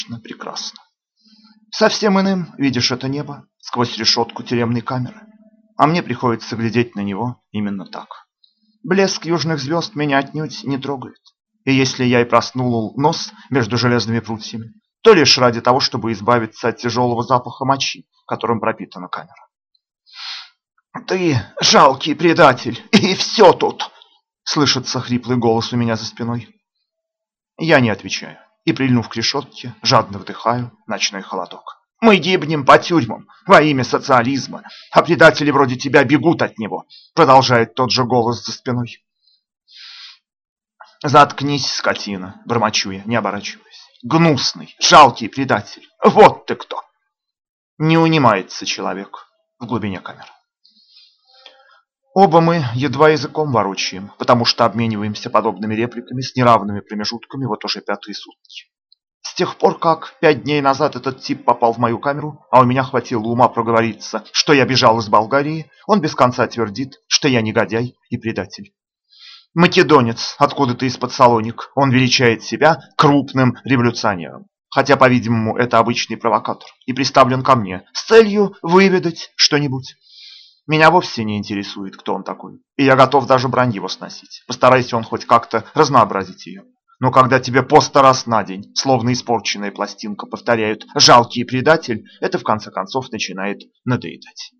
прекрасно. Совсем иным видишь это небо сквозь решетку тюремной камеры, а мне приходится глядеть на него именно так. Блеск южных звезд меня отнюдь не трогает. И если я и проснул нос между железными прутьями, то лишь ради того, чтобы избавиться от тяжелого запаха мочи, которым пропитана камера. «Ты жалкий предатель, и все тут!» — слышится хриплый голос у меня за спиной. Я не отвечаю и, прильнув к решетке, жадно вдыхаю ночной холодок. «Мы гибнем по тюрьмам во имя социализма, а предатели вроде тебя бегут от него», — продолжает тот же голос за спиной. «Заткнись, скотина!» — бормочу я, не оборачиваясь. «Гнусный, жалкий предатель! Вот ты кто!» Не унимается человек в глубине камеры. Оба мы едва языком ворочаем, потому что обмениваемся подобными репликами с неравными промежутками вот уже пятые сутки. С тех пор, как 5 дней назад этот тип попал в мою камеру, а у меня хватило ума проговориться, что я бежал из Болгарии, он без конца твердит, что я негодяй и предатель. Македонец, откуда-то из-под Салоник, он величает себя крупным революционером. Хотя, по-видимому, это обычный провокатор и приставлен ко мне с целью выведать что-нибудь. Меня вовсе не интересует, кто он такой, и я готов даже брань его сносить. Постарайся он хоть как-то разнообразить ее. Но когда тебе по 100 раз на день, словно испорченная пластинка, повторяют «жалкий предатель», это в конце концов начинает надоедать.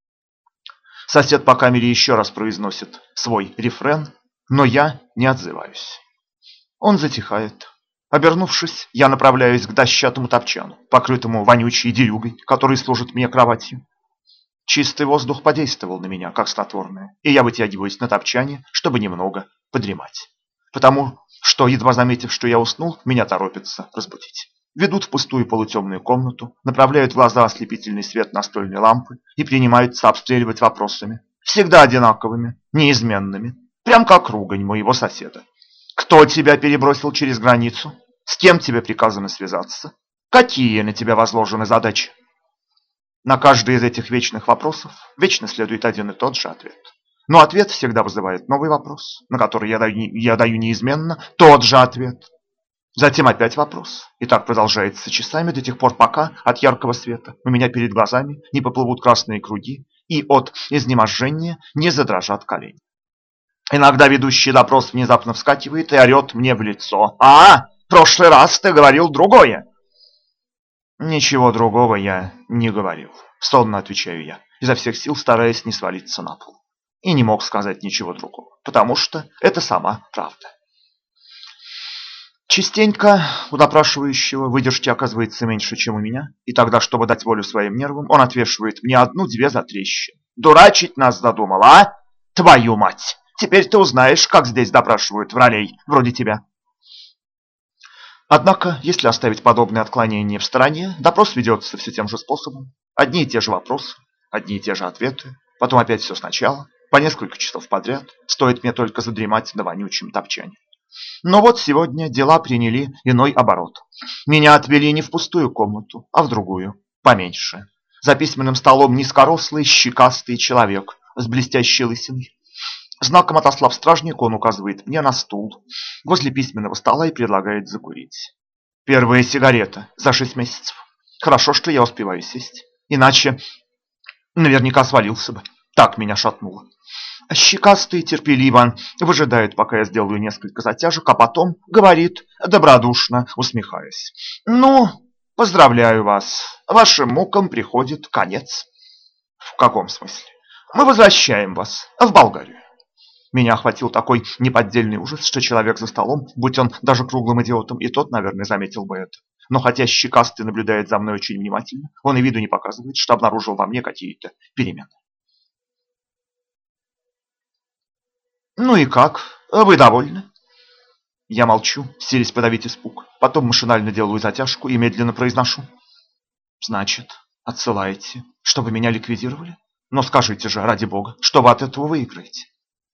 Сосед по камере еще раз произносит свой рефрен, но я не отзываюсь. Он затихает. Обернувшись, я направляюсь к дощатому топчану, покрытому вонючей дерюгой, который служит мне кроватью. Чистый воздух подействовал на меня, как снотворное, и я вытягиваюсь на топчане, чтобы немного подремать. Потому что, едва заметив, что я уснул, меня торопятся разбудить. Ведут в пустую полутемную комнату, направляют в глаза ослепительный свет настольной лампы и принимаются обстреливать вопросами. Всегда одинаковыми, неизменными, прям как ругань моего соседа. Кто тебя перебросил через границу? С кем тебе приказано связаться? Какие на тебя возложены задачи? На каждый из этих вечных вопросов вечно следует один и тот же ответ. Но ответ всегда вызывает новый вопрос, на который я даю неизменно тот же ответ. Затем опять вопрос. И так продолжается часами до тех пор, пока от яркого света у меня перед глазами не поплывут красные круги и от изнеможения не задрожат колени. Иногда ведущий допрос внезапно вскакивает и орет мне в лицо. «А, в прошлый раз ты говорил другое!» «Ничего другого я не говорил», — сонно отвечаю я, изо всех сил стараясь не свалиться на пол. И не мог сказать ничего другого, потому что это сама правда. Частенько у допрашивающего выдержки оказывается меньше, чем у меня, и тогда, чтобы дать волю своим нервам, он отвешивает мне одну-две затрещины. «Дурачить нас задумал, а? Твою мать! Теперь ты узнаешь, как здесь допрашивают вралей вроде тебя». Однако, если оставить подобные отклонения в стороне, допрос ведется все тем же способом. Одни и те же вопросы, одни и те же ответы, потом опять все сначала, по несколько часов подряд, стоит мне только задремать на вонючем топчане. Но вот сегодня дела приняли иной оборот. Меня отвели не в пустую комнату, а в другую, поменьше. За письменным столом низкорослый, щекастый человек с блестящей лысиной. Знаком отослав стражника, он указывает мне на стул возле письменного стола и предлагает закурить. Первая сигарета за 6 месяцев. Хорошо, что я успеваю сесть, иначе наверняка свалился бы. Так меня шатнуло. Щекастый терпеливо выжидает, пока я сделаю несколько затяжек, а потом говорит, добродушно усмехаясь: «Ну, поздравляю вас, вашим мукам приходит конец». «В каком смысле?» «Мы возвращаем вас в Болгарию». Меня охватил такой неподдельный ужас, что человек за столом, будь он даже круглым идиотом, и тот, наверное, заметил бы это. Но хотя щекастый наблюдает за мной очень внимательно, он и виду не показывает, что обнаружил во мне какие-то перемены. «Ну и как? Вы довольны?» Я молчу, силясь подавить испуг. Потом машинально делаю затяжку и медленно произношу: «Значит, отсылаете, чтобы меня ликвидировали? Но скажите же, ради бога, что вы от этого выиграете?»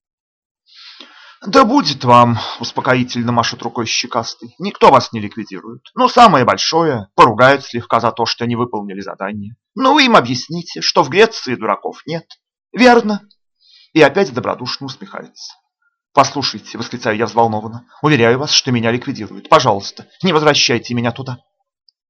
«Да будет вам», — успокоительно машет рукой щекастый, — «никто вас не ликвидирует. Ну, самое большое, поругают слегка за то, что не выполнили задание. Ну, вы им объясните, что в Греции дураков нет. Верно?» И опять добродушно усмехается. «Послушайте», — восклицаю я взволнованно, — «уверяю вас, что меня ликвидируют. Пожалуйста, не возвращайте меня туда».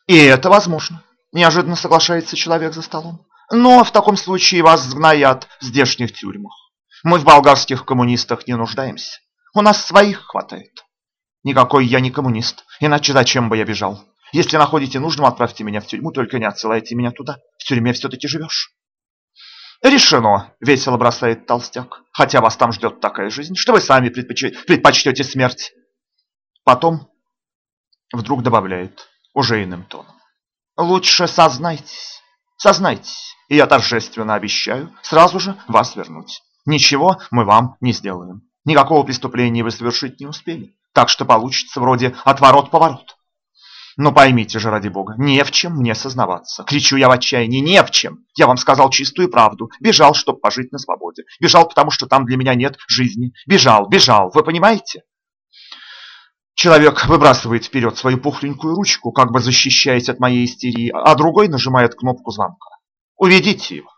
И это возможно. Неожиданно соглашается человек за столом. Но в таком случае вас сгноят в здешних тюрьмах. Мы в болгарских коммунистах не нуждаемся. У нас своих хватает. Никакой я не коммунист, иначе зачем бы я бежал? Если находите нужным, отправьте меня в тюрьму, только не отсылайте меня туда. В тюрьме все-таки живешь. Решено, весело бросает толстяк. Хотя вас там ждет такая жизнь, что вы сами предпочтете смерть. Потом вдруг добавляет, уже иным тоном. Лучше сознайтесь, и я торжественно обещаю сразу же вас вернуть. Ничего мы вам не сделаем. Никакого преступления вы совершить не успели. Так что получится вроде отворот-поворот. Но поймите же, ради бога, не в чем мне сознаваться. Кричу я в отчаянии, не в чем. Я вам сказал чистую правду. Бежал, чтобы пожить на свободе. Бежал, потому что там для меня нет жизни. Бежал, вы понимаете? Человек выбрасывает вперед свою пухленькую ручку, как бы защищаясь от моей истерии, а другой нажимает кнопку звонка. Уведите его.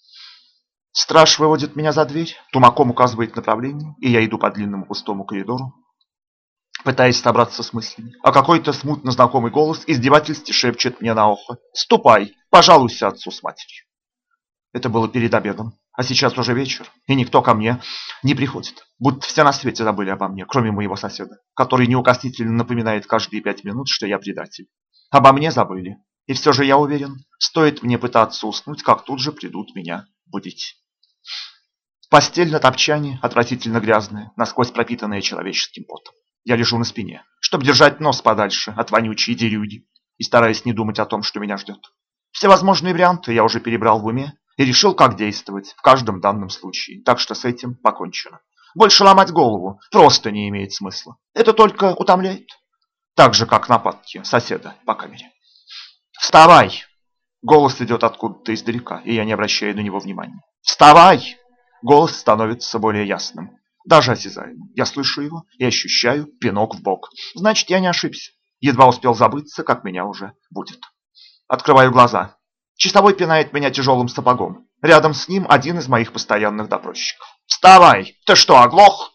Страж выводит меня за дверь, тумаком указывает направление, и я иду по длинному пустому коридору, пытаясь собраться с мыслями. А какой-то смутно знакомый голос издевательски шепчет мне на ухо. «Ступай, пожалуйся отцу с матерью». Это было перед обедом, а сейчас уже вечер, и никто ко мне не приходит. Будто все на свете забыли обо мне, кроме моего соседа, который неукоснительно напоминает каждые 5 минут, что я предатель. Обо мне забыли, и все же я уверен, стоит мне пытаться уснуть, как тут же придут меня будить. Постель на топчане, отвратительно грязная, насквозь пропитанная человеческим потом. Я лежу на спине, чтобы держать нос подальше от вонючей дерюги и стараясь не думать о том, что меня ждет. Все возможные варианты я уже перебрал в уме и решил, как действовать в каждом данном случае, так что с этим покончено. Больше ломать голову просто не имеет смысла. Это только утомляет. Так же, как нападки соседа по камере. «Вставай!» Голос идет откуда-то издалека, и я не обращаю на него внимания. «Вставай!» Голос становится более ясным, даже осязаемым. Я слышу его и ощущаю пинок в бок. Значит, я не ошибся. Едва успел забыться, как меня уже будет. Открываю глаза. Часовой пинает меня тяжелым сапогом. Рядом с ним один из моих постоянных допросчиков. «Вставай! Ты что, оглох?»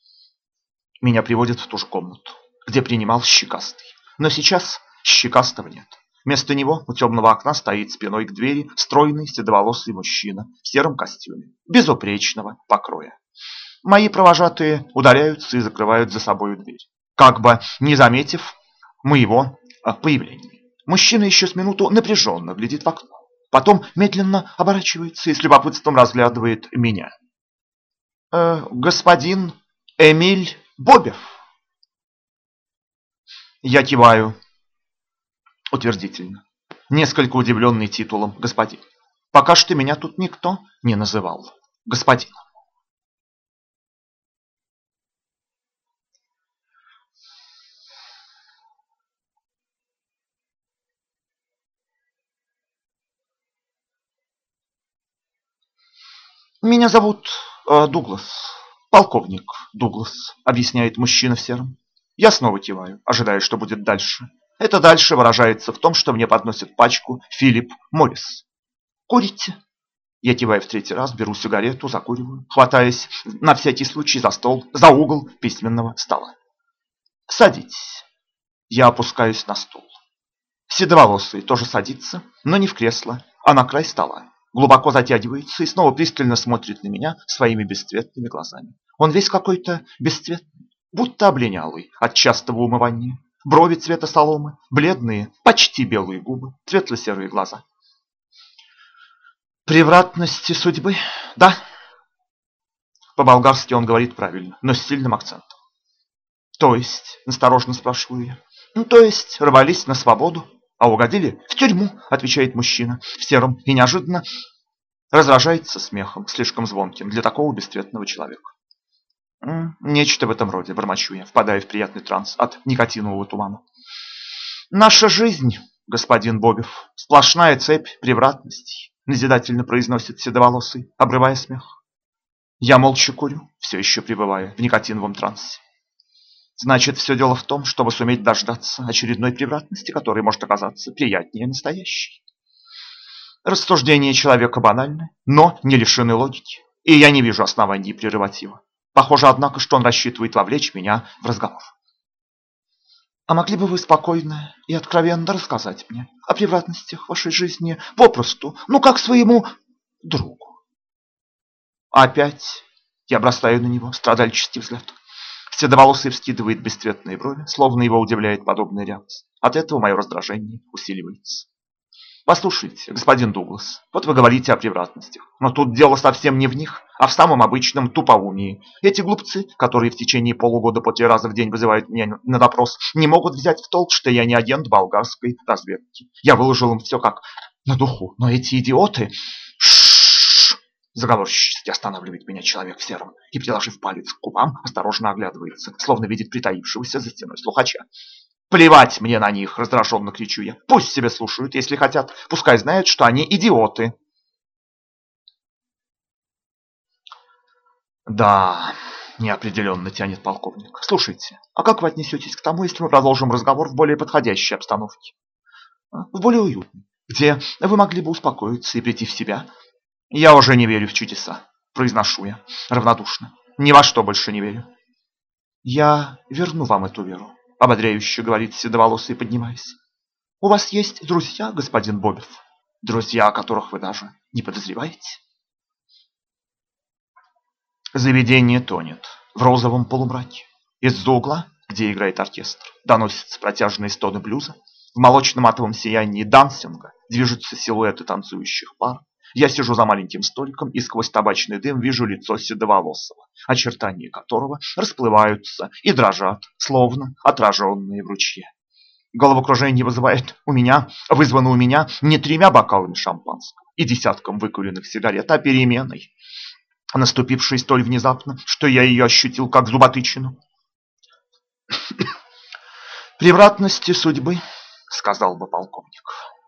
Меня приводят в ту же комнату, где принимал Щекастый. Но сейчас Щекастого нет. Вместо него у темного окна стоит спиной к двери стройный седоволосый мужчина в сером костюме, безупречного покроя. Мои провожатые ударяются и закрывают за собою дверь, как бы не заметив моего появления. Мужчина еще с минуту напряженно глядит в окно, потом медленно оборачивается и с любопытством разглядывает меня. «Господин Эмиль Бобев?» Я киваю утвердительно, несколько удивленный титулом господин. Пока что меня тут никто не называл господином. Меня зовут Дуглас, полковник Дуглас, объясняет мужчина в сером. Я снова киваю, ожидая, что будет дальше. Это дальше выражается в том, что мне подносят пачку Филипп Моррис. «Курите?» Я киваю в третий раз, беру сигарету, закуриваю, хватаясь на всякий случай за стол, за угол письменного стола. «Садитесь». Я опускаюсь на стул. Седоволосый тоже садится, но не в кресло, а на край стола. Глубоко затягивается и снова пристально смотрит на меня своими бесцветными глазами. Он весь какой-то бесцветный, будто облинялый от частого умывания. Брови цвета соломы, бледные, почти белые губы, светло-серые глаза. «Превратности судьбы, да?» По-болгарски он говорит правильно, но с сильным акцентом. «То есть?» – настороженно спрашиваю я. «То есть рвались на свободу, а угодили в тюрьму», – отвечает мужчина в сером и неожиданно разражается смехом, слишком звонким для такого бесцветного человека. «Нечто в этом роде», – бормочу я, впадая в приятный транс от никотинового тумана. «Наша жизнь, господин Бобев, сплошная цепь превратностей», – назидательно произносит седоволосый, обрывая смех. Я молча курю, все еще пребывая в никотиновом трансе. Значит, все дело в том, чтобы суметь дождаться очередной превратности, которая может оказаться приятнее настоящей. Рассуждения человека банальны, но не лишены логики, и я не вижу оснований прерывать его. Похоже, однако, что он рассчитывает вовлечь меня в разговор. А могли бы вы спокойно и откровенно рассказать мне о превратностях вашей жизни попросту, ну как своему другу? Опять я бросаю на него страдальческий взгляд. Седоволосый вскидывает бесцветные брови, словно его удивляет подобная реакция. От этого мое раздражение усиливается. Послушайте, господин Дуглас, вот вы говорите о превратностях, но тут дело совсем не в них, а в самом обычном тупоумии. Эти глупцы, которые в течение полугода по 3 раза в день вызывают меня на допрос, не могут взять в толк, что я не агент болгарской разведки. Я выложил им все как на духу, но эти идиоты... Заговорщически останавливает меня человек в сером и, приложив палец к губам, осторожно оглядывается, словно видит притаившегося за стеной слухача. «Плевать мне на них!» – раздраженно кричу я. «Пусть себе слушают, если хотят. Пускай знают, что они идиоты!» «Да...» – неопределенно тянет полковник. «Слушайте, а как вы отнесетесь к тому, если мы продолжим разговор в более подходящей обстановке? В более уютной, где вы могли бы успокоиться и прийти в себя?» «Я уже не верю в чудеса», – произношу я равнодушно. «Ни во что больше не верю». «Я верну вам эту веру», – ободряюще говорит седоволосый, поднимаясь. «У вас есть друзья, господин Бобев? Друзья, о которых вы даже не подозреваете?» Заведение тонет в розовом полумраке. Из-за угла, где играет оркестр, доносятся протяжные стоны блюза. В молочно-матовом сиянии дансинга движутся силуэты танцующих пар. Я сижу за маленьким столиком и сквозь табачный дым вижу лицо седоволосого, очертания которого расплываются и дрожат, словно отраженные в ручье. Головокружение вызвано у меня не 3 бокалами шампанского и десятком выкуренных сигарет, а переменой, наступившей столь внезапно, что я ее ощутил как зуботычину. «Превратности судьбы», — сказал бы полковник.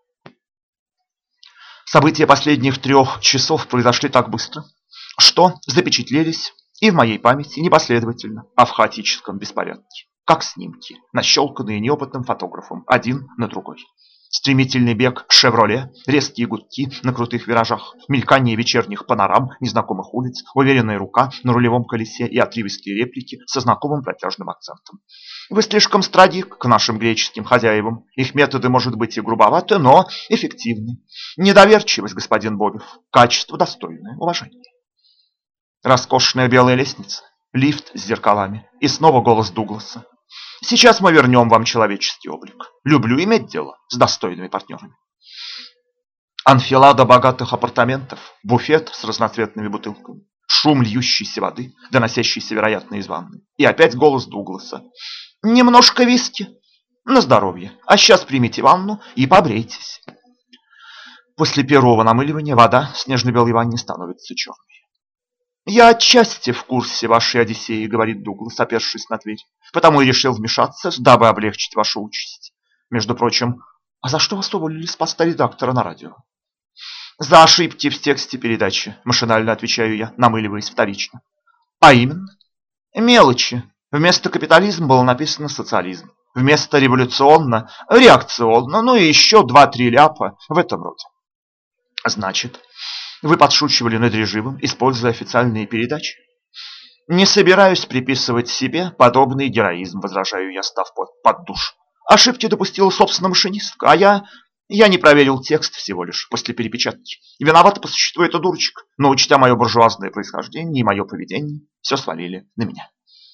События последних 3 часов произошли так быстро, что запечатлелись и в моей памяти непоследовательно, а в хаотическом беспорядке, как снимки, нащелканные неопытным фотографом один на другой. Стремительный бег «Шевроле», резкие гудки на крутых виражах, мелькание вечерних панорам незнакомых улиц, уверенная рука на рулевом колесе и отрывистые реплики со знакомым протяжным акцентом. Вы слишком страдик к нашим греческим хозяевам. Их методы, может быть, и грубоваты, но эффективны. Недоверчивость, господин Бобев, качество достойное уважения. Роскошная белая лестница, лифт с зеркалами и снова голос Дугласа. Сейчас мы вернем вам человеческий облик. Люблю иметь дело с достойными партнерами. Анфилада богатых апартаментов, буфет с разноцветными бутылками, шум льющейся воды, доносящийся, вероятно, из ванны. И опять голос Дугласа. Немножко виски. На здоровье. А сейчас примите ванну и побрейтесь. После первого намыливания вода в снежно-белой ванне становится черной. «Я отчасти в курсе вашей Одиссеи», — говорит Дуглас, опершись на дверь. «Потому и решил вмешаться, дабы облегчить вашу участь. Между прочим, а за что вас уволили с поста редактора на радио?» «За ошибки в тексте передачи», — машинально отвечаю я, намыливаясь вторично. «А именно?» «Мелочи. Вместо капитализм было написано социализм. Вместо революционно — реакционно, ну и еще 2-3 ляпа в этом роде». «Значит, вы подшучивали над режимом, используя официальные передачи?» «Не собираюсь приписывать себе подобный героизм», — возражаю я, став под душ. «Ошибки допустила собственно машинистка, а я не проверил текст всего лишь после перепечатки. Виновата по существу эта дурочка, но, учтя мое буржуазное происхождение и мое поведение, все свалили на меня».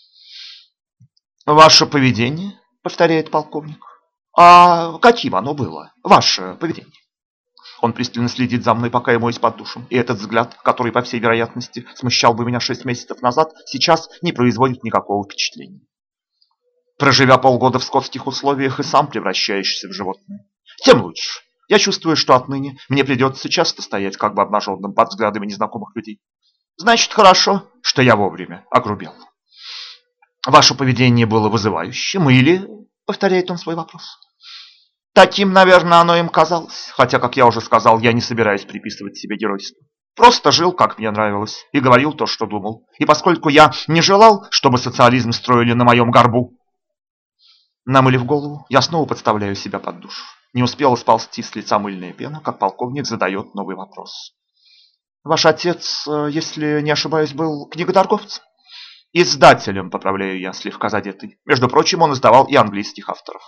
«Ваше поведение?» — повторяет полковник. «А каким оно было, ваше поведение?» Он пристально следит за мной, пока я моюсь под душем, и этот взгляд, который, по всей вероятности, смущал бы меня 6 месяцев назад, сейчас не производит никакого впечатления. Проживя полгода в скотских условиях и сам превращаешься в животное, тем лучше. Я чувствую, что отныне мне придется часто стоять как бы обнаженным под взглядами незнакомых людей. Значит, хорошо, что я вовремя огрубел. «Ваше поведение было вызывающим или...» — повторяет он свой вопрос. «Таким, наверное, оно им казалось, хотя, как я уже сказал, я не собираюсь приписывать себе геройство. Просто жил, как мне нравилось, и говорил то, что думал. И поскольку я не желал, чтобы социализм строили на моем горбу...» Намылив голову, я снова подставляю себя под душ. Не успела сползти с лица мыльная пена, как полковник задает новый вопрос. «Ваш отец, если не ошибаюсь, был книготорговцем?» Издателем, поправляю я, слегка задетый. Между прочим, он издавал и английских авторов.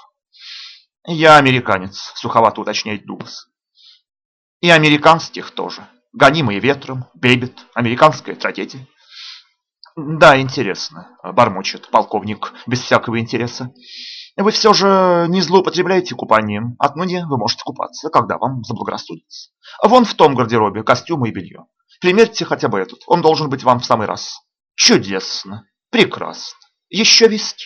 Я американец, суховато уточняет Дуглас. И американских тоже. Гонимые ветром, Бэббит, американская трагедия. Да, интересно, бормочет полковник без всякого интереса. Вы все же не злоупотребляете купанием. Отныне вы можете купаться, когда вам заблагорассудится. Вон в том гардеробе костюмы и белье. Примерьте хотя бы этот, он должен быть вам в самый раз. Чудесно, прекрасно. Еще виски.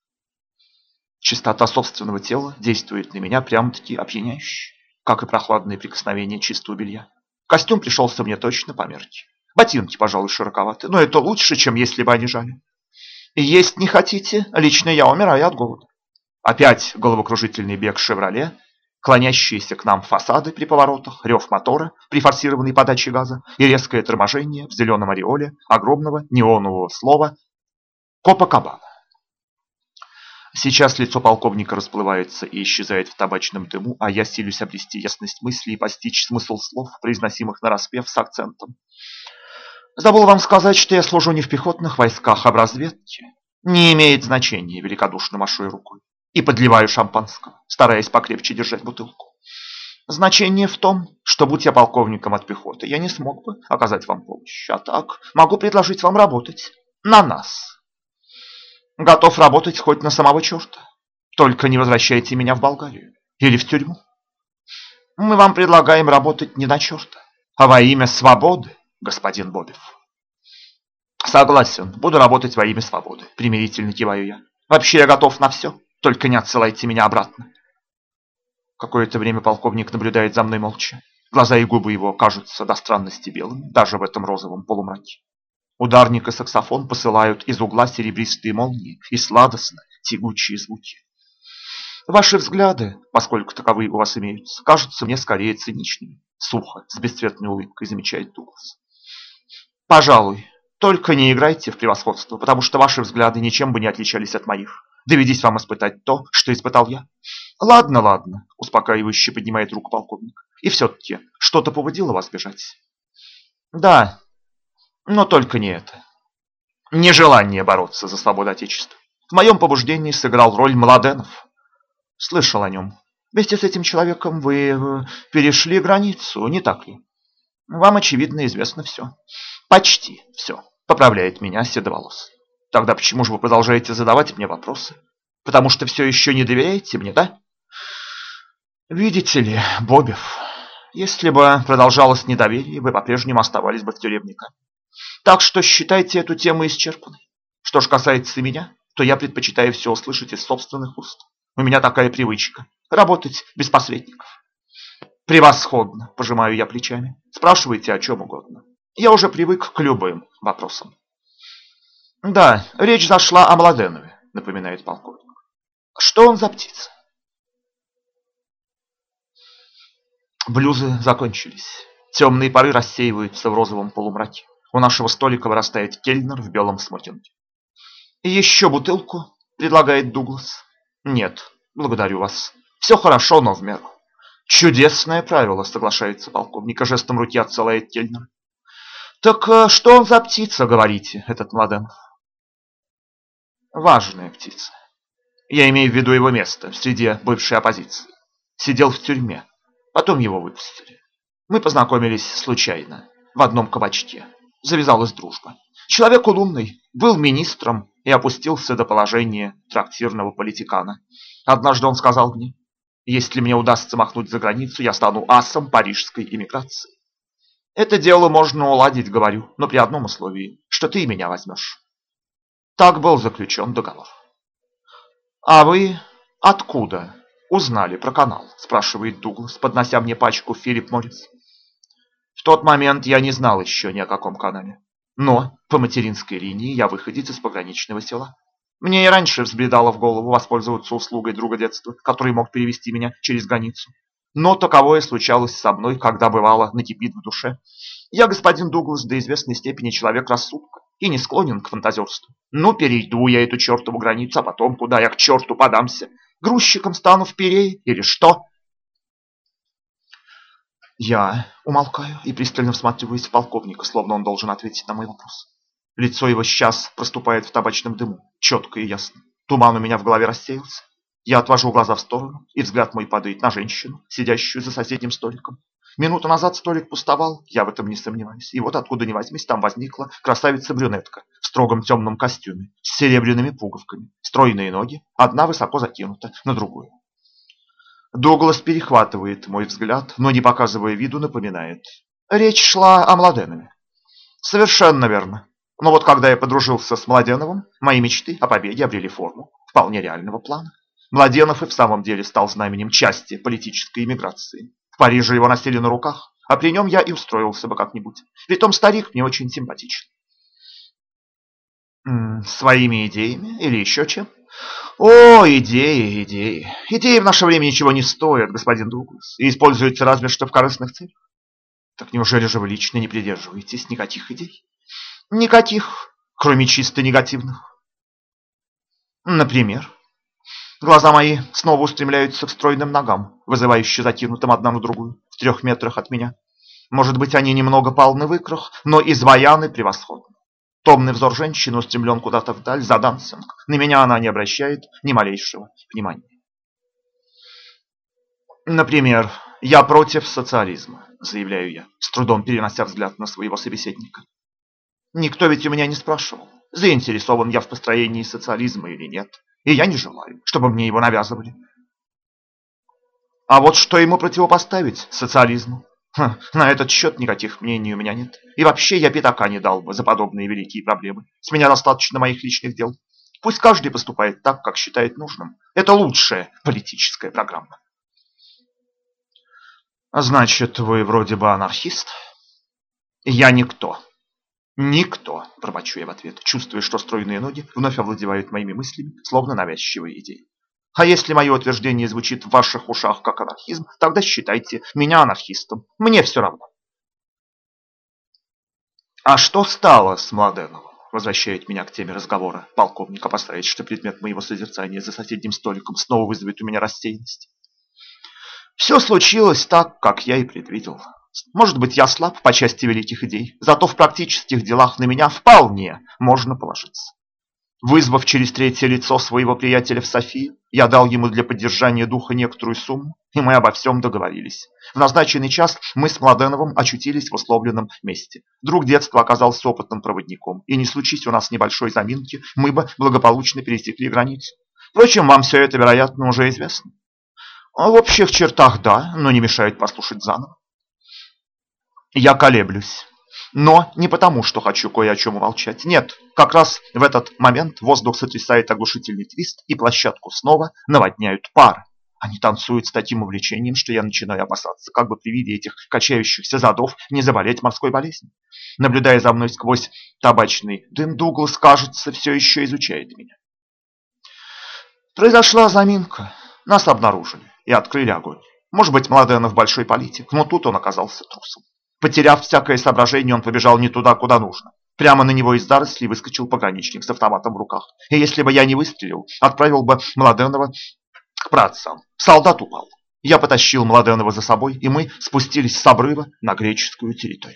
Чистота собственного тела действует на меня прямо-таки опьяняюще, как и прохладные прикосновения чистого белья. Костюм пришелся мне точно по мерке. Ботинки, пожалуй, широковаты, но это лучше, чем если бы они жали. Есть не хотите? Лично я умираю от голода. Опять головокружительный бег «Шевроле», клонящиеся к нам фасады при поворотах, рев мотора при форсированной подаче газа и резкое торможение в зеленом ореоле огромного неонового слова «Копакабана». Сейчас лицо полковника расплывается и исчезает в табачном дыму, а я силюсь обрести ясность мысли и постичь смысл слов, произносимых нараспев с акцентом. Забыл вам сказать, что я служу не в пехотных войсках, а в разведке. Не имеет значения, великодушно машу я рукой. И подливаю шампанского, стараясь покрепче держать бутылку. Значение в том, что будь я полковником от пехоты, я не смог бы оказать вам помощь. А так, могу предложить вам работать на нас. Готов работать хоть на самого черта. Только не возвращайте меня в Болгарию или в тюрьму. Мы вам предлагаем работать не на черта, а во имя свободы, господин Бобев. Согласен, буду работать во имя свободы, примирительно киваю я. Вообще я готов на все, только не отсылайте меня обратно. Какое-то время полковник наблюдает за мной молча. Глаза и губы его кажутся до странности белыми, даже в этом розовом полумраке. Ударник и саксофон посылают из угла серебристые молнии и сладостно тягучие звуки. Ваши взгляды, поскольку таковые у вас имеются, кажутся мне скорее циничными. Сухо, с бесцветной улыбкой замечает Дуглас. Пожалуй, только не играйте в превосходство, потому что ваши взгляды ничем бы не отличались от моих. Доведись вам испытать то, что испытал я. Ладно, ладно, успокаивающе поднимает руку полковник. И все-таки что-то побудило вас бежать? Да, но только не это. Нежелание бороться за свободу Отечества. В моем побуждении сыграл роль Младенов. Слышал о нем. Вместе с этим человеком вы перешли границу, не так ли? Вам, очевидно, известно все. Почти все. Поправляет меня седоволосый. Тогда почему же вы продолжаете задавать мне вопросы? Потому что все еще не доверяете мне, да? Видите ли, Бобев, если бы продолжалось недоверие, вы по-прежнему оставались бы в тюремной камере. Так что считайте эту тему исчерпанной. Что ж касается меня, то я предпочитаю все услышать из собственных уст. У меня такая привычка – работать без посредников. Превосходно, пожимаю я плечами. Спрашивайте о чем угодно. Я уже привык к любым вопросам. Да, речь зашла о Младенове, напоминает полковник. Что он за птица? Блюзы закончились. Темные пары рассеиваются в розовом полумраке. У нашего столика вырастает кельнер в белом смокинге. «Еще бутылку?» – предлагает Дуглас. «Нет, благодарю вас. Все хорошо, но в меру». «Чудесное правило», – соглашается полковник, а жестом руки отсылает кельнер. «Так что он за птица, говорите, этот Младенов?» «Важная птица. Я имею в виду его место в среде бывшей оппозиции. Сидел в тюрьме, потом его выпустили. Мы познакомились случайно, в одном кабачке. Завязалась дружба. Человек он умный, был министром и опустился до положения трактирного политикана. Однажды он сказал мне, если мне удастся махнуть за границу, я стану асом парижской эмиграции. Это дело можно уладить, говорю, но при одном условии, что ты меня возьмешь. Так был заключен договор. А вы откуда узнали про канал? Спрашивает Дуглас, поднося мне пачку Филипп Моррис. В тот момент я не знал еще ни о каком канале. Но по материнской линии я выходец из пограничного села. Мне и раньше взбредало в голову воспользоваться услугой друга детства, который мог перевести меня через границу. Но таковое случалось со мной, когда бывало накипит в душе. Я, господин Дуглас, до известной степени человек рассудка и не склонен к фантазерству. Ну, перейду я эту чертову границу, а потом куда я к черту подамся? Грузчиком стану в Пирее или что? Я умолкаю и пристально всматриваюсь в полковника, словно он должен ответить на мой вопрос. Лицо его сейчас проступает в табачном дыму, четко и ясно. Туман у меня в голове рассеялся. Я отвожу глаза в сторону, и взгляд мой падает на женщину, сидящую за соседним столиком. Минуту назад столик пустовал, я в этом не сомневаюсь. И вот откуда ни возьмись, там возникла красавица-брюнетка в строгом темном костюме с серебряными пуговками, стройные ноги, одна высоко закинута на другую. Дуглас перехватывает мой взгляд, но не показывая виду, напоминает. Речь шла о Младенове. Совершенно верно. Но вот когда я подружился с Младеновым, мои мечты о победе обрели форму вполне реального плана. Младенов и в самом деле стал знаменем части политической эмиграции. В Париже его носили на руках, а при нем я и устроился бы как-нибудь. Притом старик мне очень симпатичен. Своими идеями или еще чем? О, идеи, идеи. Идеи в наше время ничего не стоят, господин Дуглас, и используются разве что в корыстных целях. Так неужели же вы лично не придерживаетесь никаких идей? Никаких, кроме чисто негативных. Например, глаза мои снова устремляются к стройным ногам, вызывающе закинутым одна на другую, в 3 метрах от меня. Может быть, они немного полны в икрах, но изваяны превосходно. Томный взор женщины устремлен куда-то вдаль, за дансинг. На меня она не обращает ни малейшего внимания. Например, я против социализма, заявляю я, с трудом перенося взгляд на своего собеседника. Никто ведь у меня не спрашивал, заинтересован я в построении социализма или нет, и я не желаю, чтобы мне его навязывали. А вот что ему противопоставить социализму? На этот счет никаких мнений у меня нет. И вообще я пятака не дал бы за подобные великие проблемы. С меня достаточно моих личных дел. Пусть каждый поступает так, как считает нужным. Это лучшая политическая программа. Значит, вы вроде бы анархист? Я никто. Никто, пробачу я в ответ, чувствуя, что стройные ноги вновь овладевают моими мыслями, словно навязчивые идеи. А если мое утверждение звучит в ваших ушах как анархизм, тогда считайте меня анархистом. Мне все равно. А что стало с Младеновым? Возвращает меня к теме разговора. Полковник опасается, что предмет моего созерцания за соседним столиком снова вызовет у меня рассеянность. Все случилось так, как я и предвидел. Может быть, я слаб по части великих идей, зато в практических делах на меня вполне можно положиться. Вызвав через третье лицо своего приятеля в Софию, я дал ему для поддержания духа некоторую сумму, и мы обо всем договорились. В назначенный час мы с Младеновым очутились в условленном месте. Друг детства оказался опытным проводником, и не случись у нас небольшой заминки, мы бы благополучно пересекли границу. Впрочем, вам все это, вероятно, уже известно. В общих чертах да, но не мешает послушать заново. Я колеблюсь. Но не потому, что хочу кое о чем умолчать. Нет, как раз в этот момент воздух сотрясает оглушительный твист, и площадку снова наводняют пары. Они танцуют с таким увлечением, что я начинаю опасаться, как бы при виде этих качающихся задов не заболеть морской болезнью. Наблюдая за мной сквозь табачный дым, Дуглас, кажется, все еще изучает меня. Произошла заминка. Нас обнаружили и открыли огонь. Может быть, Младенов большой политик, но тут он оказался трусом. Потеряв всякое соображение, он побежал не туда, куда нужно. Прямо на него из зарослей выскочил пограничник с автоматом в руках. И если бы я не выстрелил, отправил бы Младенова к праотцам. Солдат упал. Я потащил Младенова за собой, и мы спустились с обрыва на греческую территорию.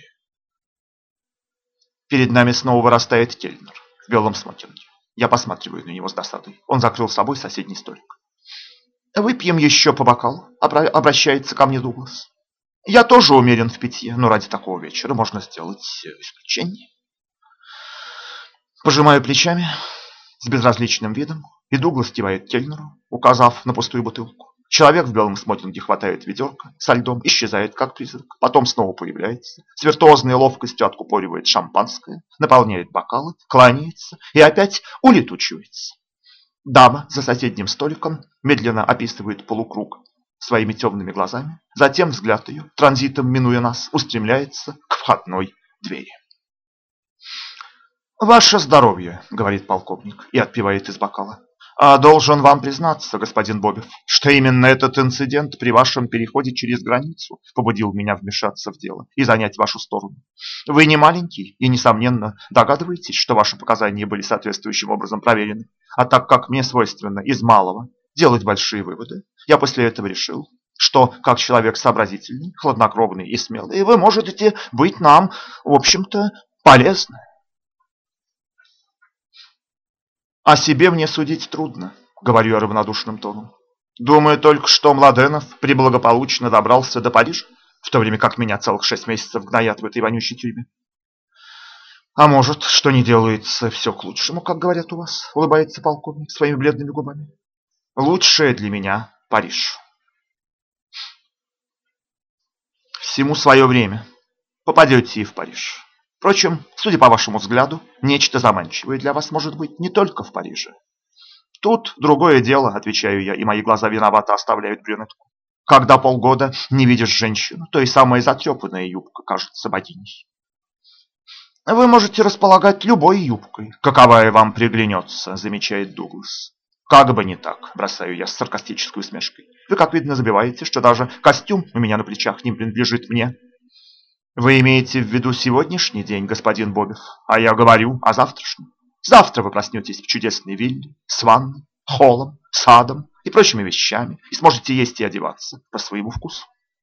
Перед нами снова вырастает кельнер в белом смокинге. Я посматриваю на него с досадой. Он закрыл с собой соседний столик. «Выпьем еще по бокалу», — обращается ко мне Дуглас. «Я тоже умерен в питье, но ради такого вечера можно сделать исключение». Пожимаю плечами с безразличным видом, и Дуглас кивает кельнеру, указав на пустую бутылку. Человек в белом смокинге хватает ведерко со льдом, исчезает как призрак, потом снова появляется, с виртуозной ловкостью откупоривает шампанское, наполняет бокалы, кланяется и опять улетучивается. Дама за соседним столиком медленно описывает полукруг своими темными глазами, затем взгляд ее, транзитом минуя нас, устремляется к входной двери. «Ваше здоровье», — говорит полковник и отпивает из бокала. «А должен вам признаться, господин Бобев, что именно этот инцидент при вашем переходе через границу побудил меня вмешаться в дело и занять вашу сторону. Вы не маленький и, несомненно, догадываетесь, что ваши показания были соответствующим образом проверены. А так как мне свойственно из малого делать большие выводы, я после этого решил, что, как человек сообразительный, хладнокровный и смелый, вы можете быть нам, в общем-то, полезны». О себе мне судить трудно, говорю я равнодушным тоном. Думаю только, что Младенов преблагополучно добрался до Парижа, в то время как меня целых 6 месяцев гноят в этой вонючей тюрьме. А может, что не делается все к лучшему, как говорят у вас, улыбается полковник своими бледными губами. Лучшее для меня Париж. Всему свое время. Попадете и в Париж. Впрочем, судя по вашему взгляду, нечто заманчивое для вас может быть не только в Париже. Тут другое дело, отвечаю я, и мои глаза виновато оставляют брюнетку. Когда полгода не видишь женщину, то и самая затрепанная юбка кажется богиней. Вы можете располагать любой юбкой, каковая вам приглянется, замечает Дуглас. Как бы не так, бросаю я с саркастической усмешкой. Вы, как видно, забываете, что даже костюм у меня на плечах не принадлежит мне. Вы имеете в виду сегодняшний день, господин Бобев, а я говорю о завтрашнем. Завтра вы проснетесь в чудесной вилле с ванной, холлом, садом и прочими вещами и сможете есть и одеваться по своему вкусу.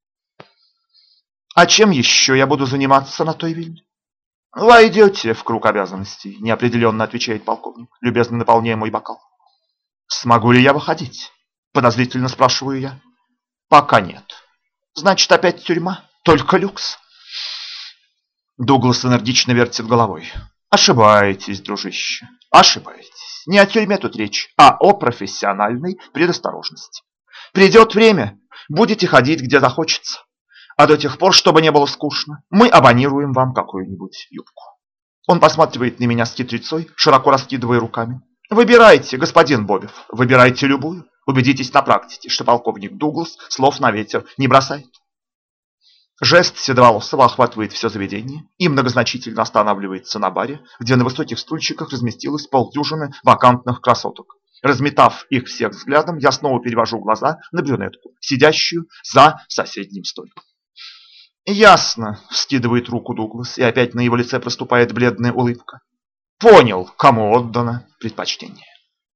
А чем еще я буду заниматься на той вилле? Войдете в круг обязанностей, неопределенно отвечает полковник, любезно наполняя мой бокал. Смогу ли я выходить? Подозрительно спрашиваю я. Пока нет. Значит, опять тюрьма? Только люкс? Дуглас энергично вертит головой. Ошибаетесь, дружище, ошибаетесь. Не о тюрьме тут речь, а о профессиональной предосторожности. Придет время, будете ходить где захочется. А до тех пор, чтобы не было скучно, мы абонируем вам какую-нибудь юбку. Он посматривает на меня с хитрецой, широко раскидывая руками. Выбирайте, господин Бобев, выбирайте любую. Убедитесь на практике, что полковник Дуглас слов на ветер не бросает. Жест седоволосого охватывает все заведение и многозначительно останавливается на баре, где на высоких стульчиках разместилось полдюжины вакантных красоток. Разметав их всех взглядом, я снова перевожу глаза на брюнетку, сидящую за соседним столиком. «Ясно», — вскидывает руку Дуглас, и опять на его лице проступает бледная улыбка. «Понял, кому отдано предпочтение».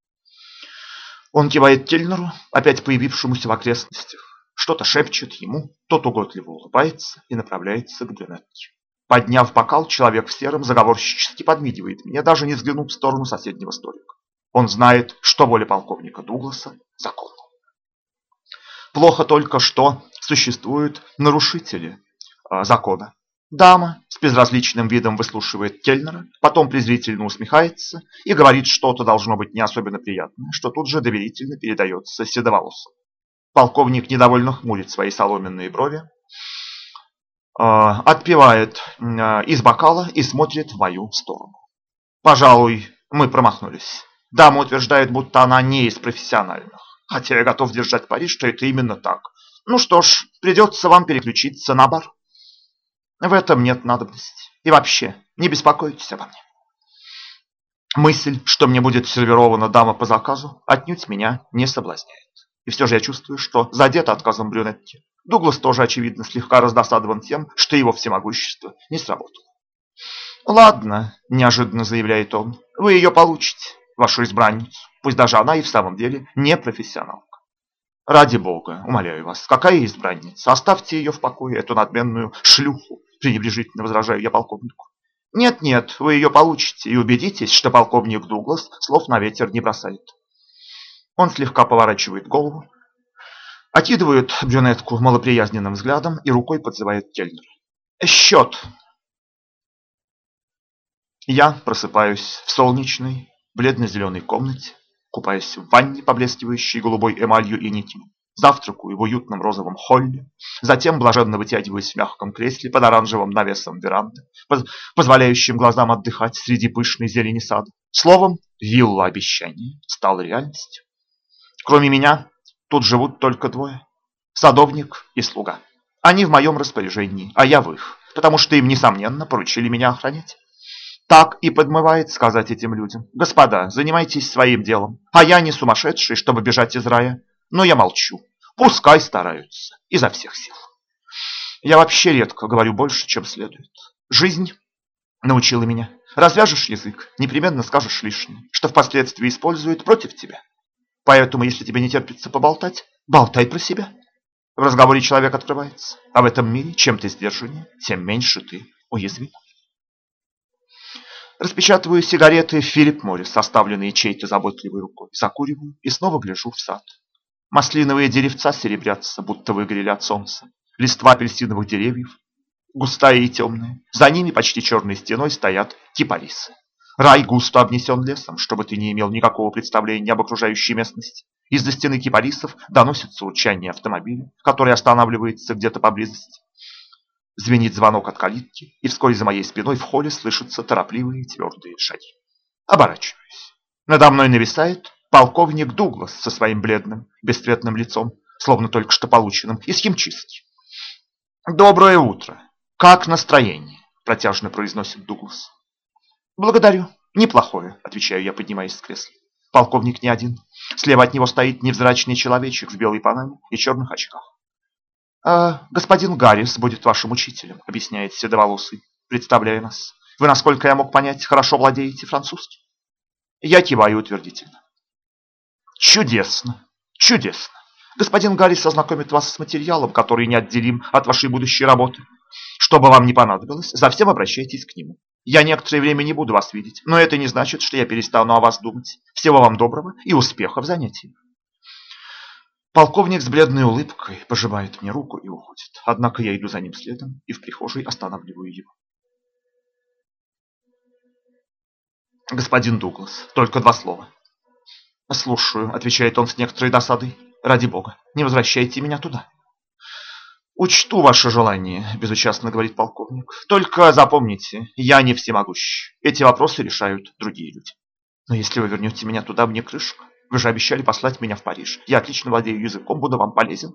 Он кивает кельнеру, опять появившемуся в окрестностях, что-то шепчет ему, тот угодливо улыбается и направляется к брюнетке. Подняв бокал, человек в сером заговорщически подмигивает мне, даже не взглянув в сторону соседнего столика. Он знает, что воля полковника Дугласа – закон. Плохо только, что существуют нарушители закона. Дама с безразличным видом выслушивает кельнера, потом презрительно усмехается и говорит что-то должно быть не особенно приятное, что тут же доверительно передается седоволосому. Полковник недовольно хмурит свои соломенные брови, отпивает из бокала и смотрит в мою сторону. Пожалуй, мы промахнулись. Дама утверждает, будто она не из профессиональных. Хотя я готов держать пари, что это именно так. Ну что ж, придется вам переключиться на бар. В этом нет надобности. И вообще, не беспокойтесь обо мне. Мысль, что мне будет сервирована дама по заказу, отнюдь меня не соблазняет. И все же я чувствую, что задет отказом брюнетки. Дуглас тоже, очевидно, слегка раздосадован тем, что его всемогущество не сработало. «Ладно», – неожиданно заявляет он, – «вы ее получите, вашу избранницу, пусть даже она и в самом деле не профессионалка. Ради бога, умоляю вас, какая избранница? Оставьте ее в покое, эту надменную шлюху», – пренебрежительно возражаю я полковнику. «Нет-нет, вы ее получите и убедитесь, что полковник Дуглас слов на ветер не бросает». Он слегка поворачивает голову, окидывает брюнетку малоприязненным взглядом и рукой подзывает кельнера. «Счет!» Я просыпаюсь в солнечной, бледно-зеленой комнате, купаюсь в ванне, поблескивающей голубой эмалью и нитями, завтракаю в уютном розовом холле, затем блаженно вытягиваюсь в мягком кресле под оранжевым навесом веранды, позволяющим глазам отдыхать среди пышной зелени сада. Словом, вилла обещаний стала реальностью. Кроме меня, тут живут только двое – садовник и слуга. Они в моем распоряжении, а я в их, потому что им, несомненно, поручили меня охранять. Так и подмывает сказать этим людям: «Господа, занимайтесь своим делом, а я не сумасшедший, чтобы бежать из рая». Но я молчу, пускай стараются, изо всех сил. Я вообще редко говорю больше, чем следует. Жизнь научила меня: развяжешь язык, непременно скажешь лишнее, что впоследствии используют против тебя. Поэтому, если тебе не терпится поболтать, болтай про себя. В разговоре человек открывается, а в этом мире чем ты сдержаннее, тем меньше ты уязвим. Распечатываю сигареты Филипп Моррис, составленные чьей-то заботливой рукой. Закуриваю и снова гляжу в сад. Маслиновые деревца серебрятся, будто выгорели от солнца. Листва апельсиновых деревьев густая и темная. За ними почти черной стеной стоят кипарисы. Рай густо обнесен лесом, чтобы ты не имел никакого представления об окружающей местности. Из-за стены кипарисов доносится урчание автомобиля, который останавливается где-то поблизости. Звенит звонок от калитки, и вскоре за моей спиной в холле слышатся торопливые твердые шаги. Оборачиваюсь. Надо мной нависает полковник Дуглас со своим бледным, бесцветным лицом, словно только что полученным из химчистки. «Доброе утро! Как настроение?» – протяжно произносит Дуглас. «Благодарю. Неплохое», – отвечаю я, поднимаясь с кресла. Полковник не один. Слева от него стоит невзрачный человечек в белой панаме и черных очках. «Господин Гаррис будет вашим учителем», — объясняет седоволосый, представляя нас. «Вы, насколько я мог понять, хорошо владеете французским?» Я киваю утвердительно. «Чудесно, чудесно. Господин Гаррис ознакомит вас с материалом, который неотделим от вашей будущей работы. Что бы вам ни понадобилось, за всем обращайтесь к нему. Я некоторое время не буду вас видеть, но это не значит, что я перестану о вас думать. Всего вам доброго и успеха в занятии». Полковник с бледной улыбкой пожимает мне руку и уходит. Однако я иду за ним следом и в прихожей останавливаю его. «Господин Дуглас, только 2 слова». «Слушаю», — отвечает он с некоторой досадой. «Ради бога, не возвращайте меня туда». «Учту ваше желание», — безучастно говорит полковник. «Только запомните, я не всемогущ. Эти вопросы решают другие люди. Но если вы вернете меня туда, мне крышка. Вы же обещали послать меня в Париж. Я отлично владею языком, буду вам полезен».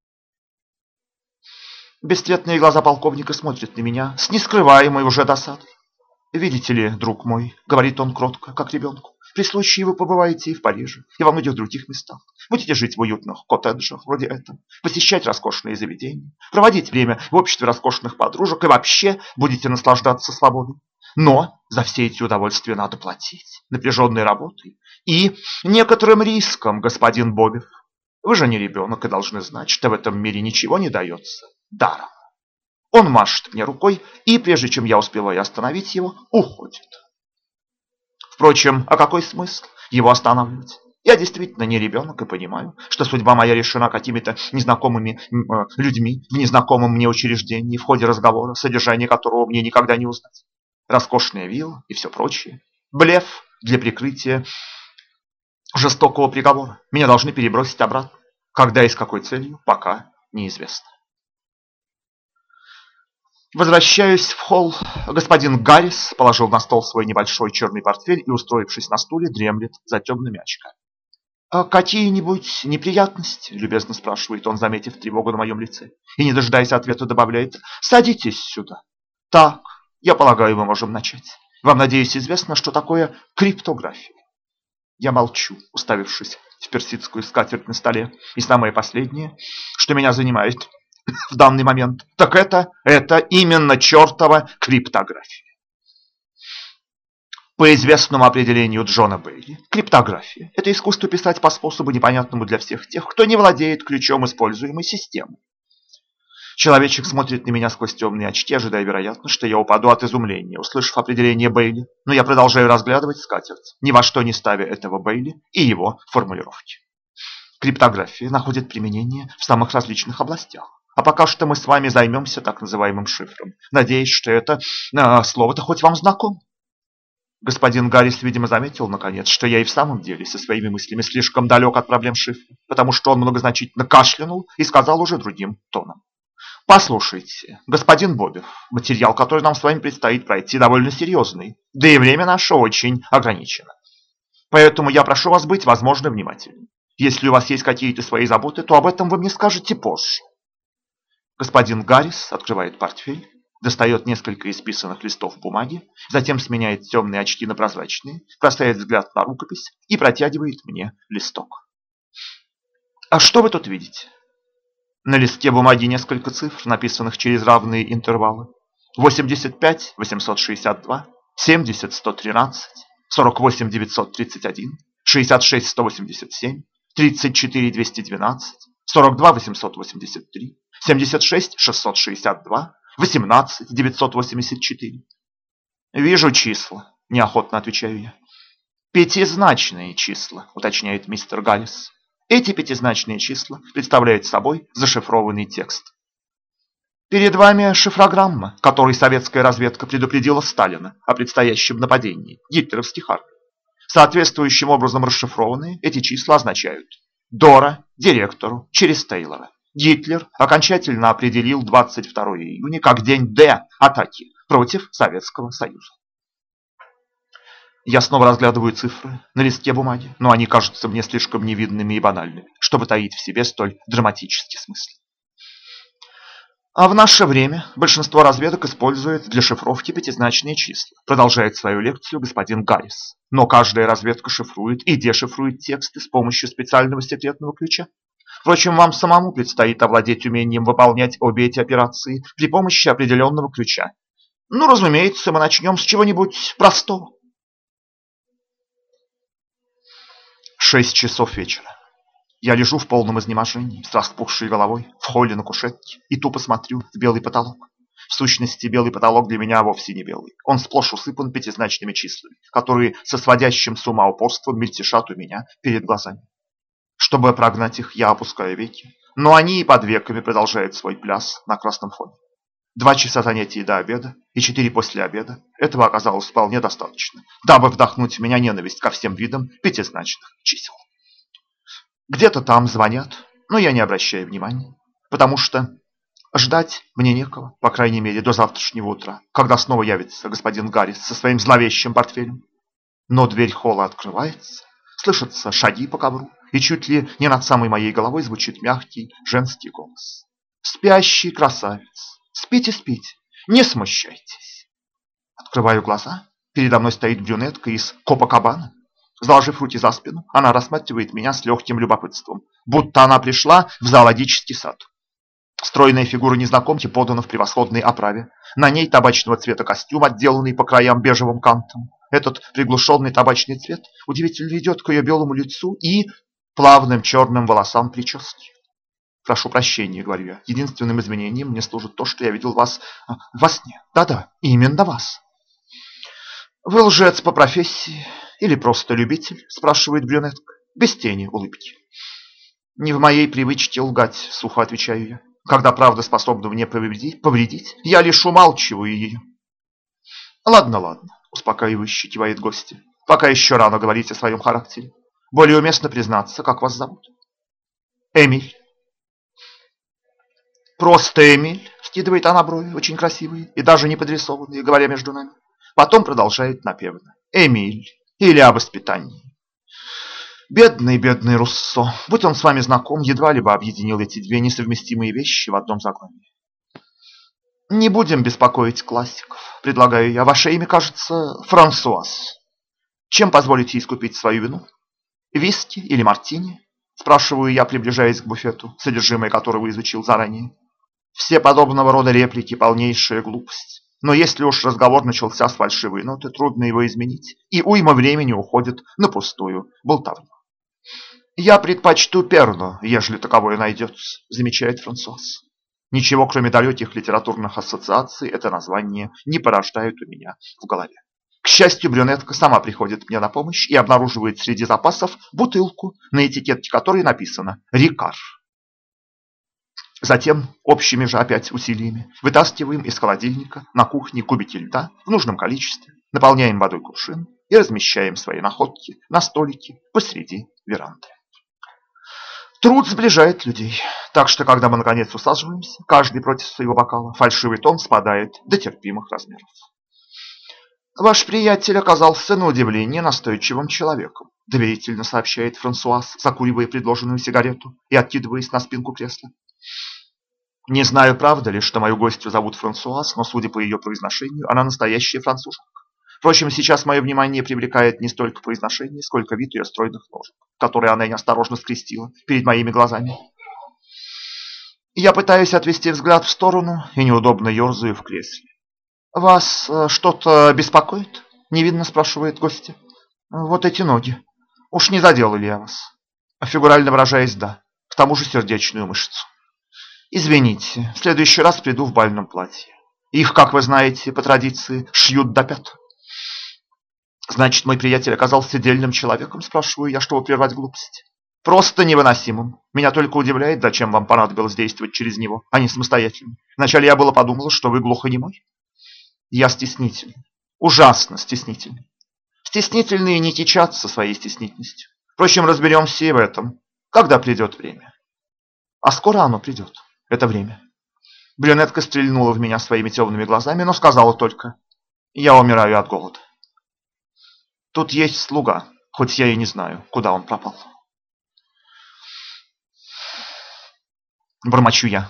Бесцветные глаза полковника смотрят на меня с нескрываемой уже досадой. «Видите ли, друг мой», — говорит он кротко, как ребенку, «при случае вы побываете и в Париже, и во многих других местах. Будете жить в уютных коттеджах вроде этого, посещать роскошные заведения, проводить время в обществе роскошных подружек и вообще будете наслаждаться свободой. Но за все эти удовольствия надо платить напряженной работой и некоторым риском, господин Бобев. Вы же не ребенок и должны знать, что в этом мире ничего не дается даром». Он машет мне рукой, и прежде чем я успеваю остановить его, уходит. Впрочем, а какой смысл его останавливать? Я действительно не ребенок и понимаю, что судьба моя решена какими-то незнакомыми людьми в незнакомом мне учреждении, в ходе разговора, содержание которого мне никогда не узнать. Роскошная вилла и все прочее. Блеф для прикрытия жестокого приговора. Меня должны перебросить обратно. Когда и с какой целью, пока неизвестно. Возвращаюсь в холл. Господин Гаррис положил на стол свой небольшой черный портфель и, устроившись на стуле, дремлет за темными очками. «Какие-нибудь неприятности?» – любезно спрашивает он, заметив тревогу на моем лице. И, не дожидаясь ответа, добавляет: «Садитесь сюда». «Так, я полагаю, мы можем начать. Вам, надеюсь, известно, что такое криптография?» Я молчу, уставившись в персидскую скатерть на столе. И самое последнее, что меня занимает в данный момент, так это именно чертова криптография. По известному определению Джона Бейли, криптография – это искусство писать по способу, непонятному для всех тех, кто не владеет ключом используемой системы. Человечек смотрит на меня сквозь темные очки, ожидая, вероятно, что я упаду от изумления, услышав определение Бейли, но я продолжаю разглядывать скатерть, ни во что не ставя этого Бейли и его формулировки. Криптография находит применение в самых различных областях. А пока что мы с вами займемся так называемым шифром. Надеюсь, что это слово-то хоть вам знакомо. Господин Гаррис, видимо, заметил, наконец, что я и в самом деле со своими мыслями слишком далек от проблем шифра, потому что он многозначительно кашлянул и сказал уже другим тоном: «Послушайте, господин Бобев, материал, который нам с вами предстоит пройти, довольно серьезный, да и время наше очень ограничено. Поэтому я прошу вас быть, возможно, внимательным. Если у вас есть какие-то свои заботы, то об этом вы мне скажете позже». Господин Гаррис открывает портфель, достает несколько исписанных листов бумаги, затем сменяет темные очки на прозрачные, бросает взгляд на рукопись и протягивает мне листок. «А что вы тут видите?» На листке бумаги несколько цифр, написанных через равные интервалы. 85 862, 70 113, 48 931, 66 187, 34 212, 42 883, 76 662, 18 984. «Вижу числа», — неохотно отвечаю я. Пятизначные числа, уточняет мистер Галлес. Эти пятизначные числа представляют собой зашифрованный текст. Перед вами шифрограмма, которой советская разведка предупредила Сталина о предстоящем нападении гитлеровских армий. Соответствующим образом расшифрованные эти числа означают Дора директору через Тейлора. Гитлер окончательно определил 22 июня как день Д атаки против Советского Союза. Я снова разглядываю цифры на листке бумаги, но они кажутся мне слишком невинными и банальными, чтобы таить в себе столь драматический смысл. А в наше время большинство разведок использует для шифровки пятизначные числа, продолжает свою лекцию господин Гаррис. Но каждая разведка шифрует и дешифрует тексты с помощью специального секретного ключа. Впрочем, вам самому предстоит овладеть умением выполнять обе эти операции при помощи определенного ключа. Ну, разумеется, мы начнем с чего-нибудь простого. 6 часов вечера. Я лежу в полном изнеможении, с распухшей головой, в холле на кушетке и тупо смотрю в белый потолок. В сущности, белый потолок для меня вовсе не белый. Он сплошь усыпан пятизначными числами, которые со сводящим с ума упорством мельтешат у меня перед глазами. Чтобы прогнать их, я опускаю веки, но они и под веками продолжают свой пляс на красном фоне. 2 часа занятий до обеда и 4 после обеда. Этого оказалось вполне достаточно, дабы вдохнуть в меня ненависть ко всем видам пятизначных чисел. Где-то там звонят, но я не обращаю внимания, потому что ждать мне некого, по крайней мере, до завтрашнего утра, когда снова явится господин Гаррис со своим зловещим портфелем. Но дверь холла открывается, слышатся шаги по ковру, и чуть ли не над самой моей головой звучит мягкий женский голос. «Спящий красавец! Спите, спите! Не смущайтесь!» Открываю глаза. Передо мной стоит брюнетка из Копакабаны. Заложив руки за спину, она рассматривает меня с легким любопытством, будто она пришла в зоологический сад. Стройная фигура незнакомки подана в превосходной оправе. На ней табачного цвета костюм, отделанный по краям бежевым кантом. Этот приглушенный табачный цвет удивительно идет к ее белому лицу и плавным черным волосам прически. «Прошу прощения», — говорю я. «Единственным извинением мне служит то, что я видел вас во сне. Да-да, именно вас». «Вы лжец по профессии или просто любитель?» — спрашивает брюнетка, без тени улыбки. «Не в моей привычке лгать», — сухо отвечаю я. «Когда правда способна мне повредить, я лишь умалчиваю ее». «Ладно, ладно», — успокаивающе кивает гостья. «Пока еще рано говорить о своем характере. Более уместно признаться, как вас зовут». «Эмиль». «Просто Эмиль», — вскидывает она брови, очень красивые и даже не подрисованные, говоря между нами. Потом продолжает напевно. «Эмиль» или «О воспитании». Бедный, бедный Руссо. Будь он с вами знаком, едва ли бы объединил эти две несовместимые вещи в одном заглавии. «Не будем беспокоить классиков», — предлагаю я. «Ваше имя, кажется, Франсуаз. Чем позволите искупить свою вину? Виски или мартини?» — спрашиваю я, приближаясь к буфету, содержимое которого изучил заранее. Все подобного рода реплики — полнейшая глупость. Но если уж разговор начался с фальшивой ноты, трудно его изменить, и уйма времени уходит на пустую болтовню. «Я предпочту перно, ежели таковое найдется», — замечает Франсуаз. Ничего, кроме далеких литературных ассоциаций, это название не порождает у меня в голове. К счастью, брюнетка сама приходит мне на помощь и обнаруживает среди запасов бутылку, на этикетке которой написано «Рикар». Затем, общими же опять усилиями, вытаскиваем из холодильника на кухне кубики льда в нужном количестве, наполняем водой кувшин и размещаем свои находки на столике посреди веранды. Труд сближает людей, так что, когда мы наконец усаживаемся, каждый против своего бокала, фальшивый тон спадает до терпимых размеров. «Ваш приятель оказался на удивление настойчивым человеком», — доверительно сообщает Франсуаз, закуривая предложенную сигарету и откидываясь на спинку кресла. Не знаю, правда ли, что мою гостью зовут Франсуаз, но, судя по ее произношению, она настоящая француженка. Впрочем, сейчас мое внимание привлекает не столько произношение, сколько вид ее стройных ножек, которые она неосторожно скрестила перед моими глазами. Я пытаюсь отвести взгляд в сторону и неудобно ерзаю в кресле. «Вас что-то беспокоит?» — невинно спрашивает гостья. «Вот эти ноги. Уж не задел ли я вас?» Фигурально выражаясь, да. К тому же сердечную мышцу. «Извините, в следующий раз приду в бальном платье. Их, как вы знаете, по традиции шьют до пят». Значит, мой приятель оказался дельным человеком, спрашиваю я, чтобы прервать глупость. Просто невыносимым. Меня только удивляет, зачем вам понадобилось действовать через него, а не самостоятельно. Вначале я было подумала, что вы глухонемой. Я стеснительный. Ужасно стеснительный. Стеснительные не кичатся своей стеснительностью. Впрочем, разберемся и в этом, когда придет время. А скоро оно придет, это время. Брюнетка стрельнула в меня своими темными глазами, но сказала только: «Я умираю от голода. Тут есть слуга, хоть я и не знаю, куда он пропал». Бормочу я.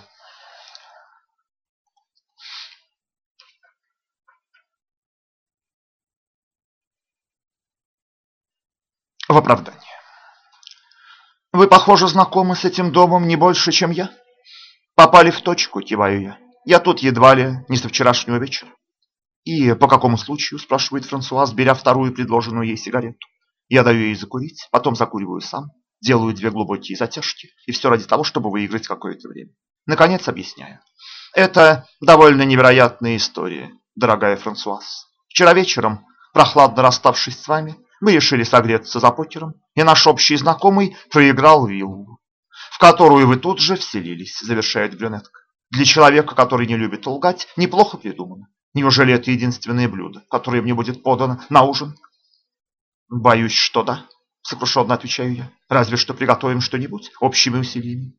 В оправдание. Вы, похоже, знакомы с этим домом не больше, чем я. Попали в точку, киваю я. Я тут едва ли не со вчерашнего вечера. И по какому случаю, спрашивает Франсуаз, беря вторую предложенную ей сигарету. Я даю ей закурить, потом закуриваю сам, делаю 2 глубокие затяжки, и все ради того, чтобы выиграть какое-то время. Наконец объясняю. Это довольно невероятная история, дорогая Франсуаз. Вчера вечером, прохладно расставшись с вами, мы решили согреться за покером, и наш общий знакомый проиграл виллу, в которую вы тут же вселились, завершает брюнетка. Для человека, который не любит лгать, неплохо придумано. Неужели это единственное блюдо, которое мне будет подано на ужин? Боюсь, что да, сокрушенно отвечаю я. Разве что приготовим что-нибудь общими усилиями.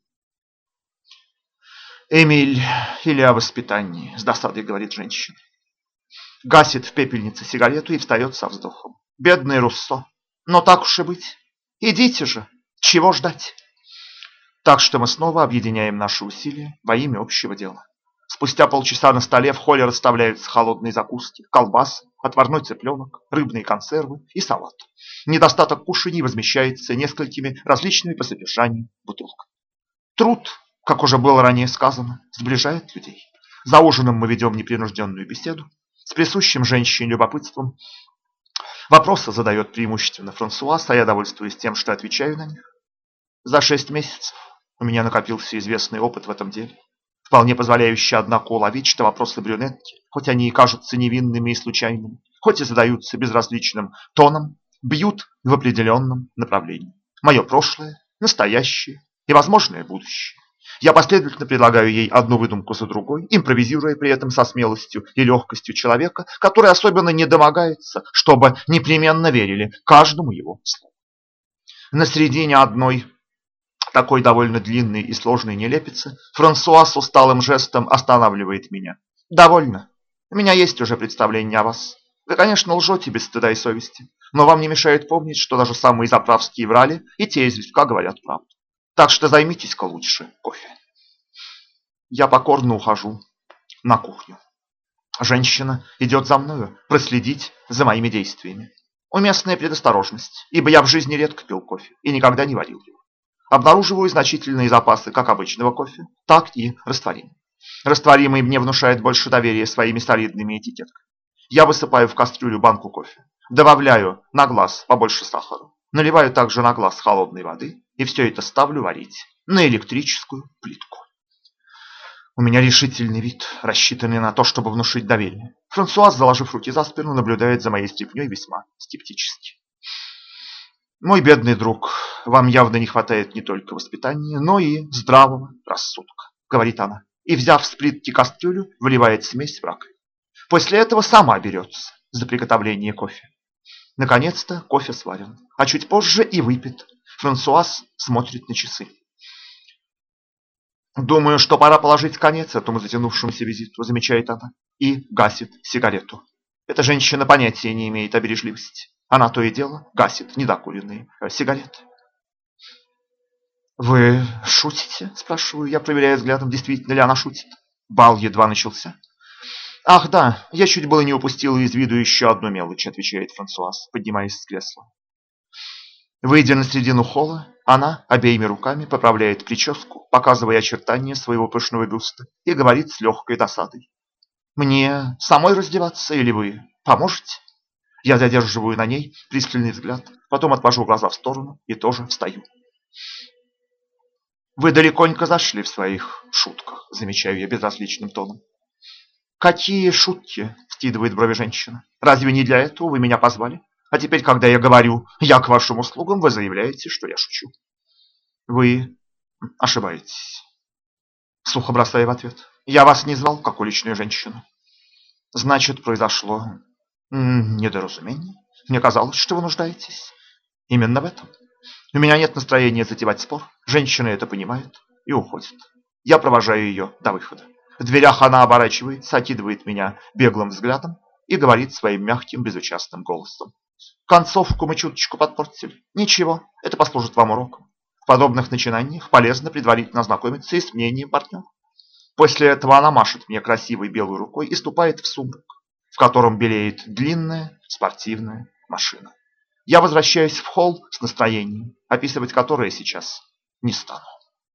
Эмиль, или о воспитании, с досадой говорит женщина. Гасит в пепельнице сигарету и встает со вздохом. Бедный Руссо. Но так уж и быть. Идите же. Чего ждать? Так что мы снова объединяем наши усилия во имя общего дела. Спустя полчаса на столе в холле расставляются холодные закуски, колбасы, отварной цыпленок, рыбные консервы и салат. Недостаток кушаний возмещается несколькими различными по содержанию бутылками. Труд, как уже было ранее сказано, сближает людей. За ужином мы ведем непринужденную беседу с присущим женщине любопытством. Вопросы задает преимущественно Франсуаз, а я довольствуюсь тем, что отвечаю на них. За 6 месяцев у меня накопился известный опыт в этом деле, вполне позволяющий, однако, уловить, что вопросы брюнетки, хоть они и кажутся невинными и случайными, хоть и задаются безразличным тоном, бьют в определенном направлении. Мое прошлое, настоящее и возможное будущее. Я последовательно предлагаю ей одну выдумку за другой, импровизируя при этом со смелостью и легкостью человека, который особенно не домогается, чтобы непременно верили каждому его слову. На середине одной такой довольно длинной и сложной нелепицы Франсуа с усталым жестом останавливает меня. «Довольно. У меня есть уже представление о вас. Вы, конечно, лжете без стыда и совести, но вам не мешает помнить, что даже самые заправские врали, и те изредка говорят правду. Так что займитесь-ка лучше кофе». Я покорно ухожу на кухню. Женщина идет за мною проследить за моими действиями. Уместная предосторожность, ибо я в жизни редко пил кофе и никогда не варил его. Обнаруживаю значительные запасы как обычного кофе, так и растворимого. Растворимый мне внушает больше доверия своими солидными этикетками. Я высыпаю в кастрюлю банку кофе, добавляю на глаз побольше сахара, наливаю также на глаз холодной воды и все это ставлю варить на электрическую плитку. У меня решительный вид, рассчитанный на то, чтобы внушить доверие. Франсуаз, заложив руки за спину, наблюдает за моей стряпнёй весьма скептически. «Мой бедный друг, вам явно не хватает не только воспитания, но и здравого рассудка», — говорит она, и, взяв с плитки кастрюлю, выливает смесь в раковину. После этого сама берется за приготовление кофе. Наконец-то кофе сварен, а чуть позже и выпит. Франсуаз смотрит на часы. «Думаю, что пора положить конец этому затянувшемуся визиту», — замечает она, и гасит сигарету. Эта женщина понятия не имеет о бережливости. Она то и дело гасит недокуренные сигареты. «Вы шутите?» – спрашиваю я, проверяя взглядом, действительно ли она шутит. Бал едва начался. «Ах да, я чуть было не упустила из виду еще одну мелочь», – отвечает Франсуаз, поднимаясь с кресла. Выйдя на середину холла, она обеими руками поправляет прическу, показывая очертания своего пышного бюста, и говорит с легкой досадой: «Мне самой раздеваться или вы поможете?» Я задерживаю на ней пристальный взгляд, потом отвожу глаза в сторону и тоже встаю. «Вы далеконько зашли в своих шутках», — замечаю я безразличным тоном. «Какие шутки?» — вскидывает брови женщина. «Разве не для этого вы меня позвали? А теперь, когда я говорю «я к вашим услугам», вы заявляете, что я шучу. Вы ошибаетесь. Сухо бросая в ответ. Я вас не звал, как уличную женщину. Значит, произошло недоразумение. Мне казалось, что вы нуждаетесь именно в этом. У меня нет настроения затевать спор. Женщина это понимает и уходит. Я провожаю ее до выхода. В дверях она оборачивается, окидывает меня беглым взглядом и говорит своим мягким, безучастным голосом. Концовку мы чуточку подпортили. Ничего, это послужит вам уроком. В подобных начинаниях полезно предварительно ознакомиться и с мнением партнера. После этого она машет мне красивой белой рукой и ступает в сумрак, в котором белеет длинная спортивная машина. Я возвращаюсь в холл с настроением, описывать которое сейчас не стану.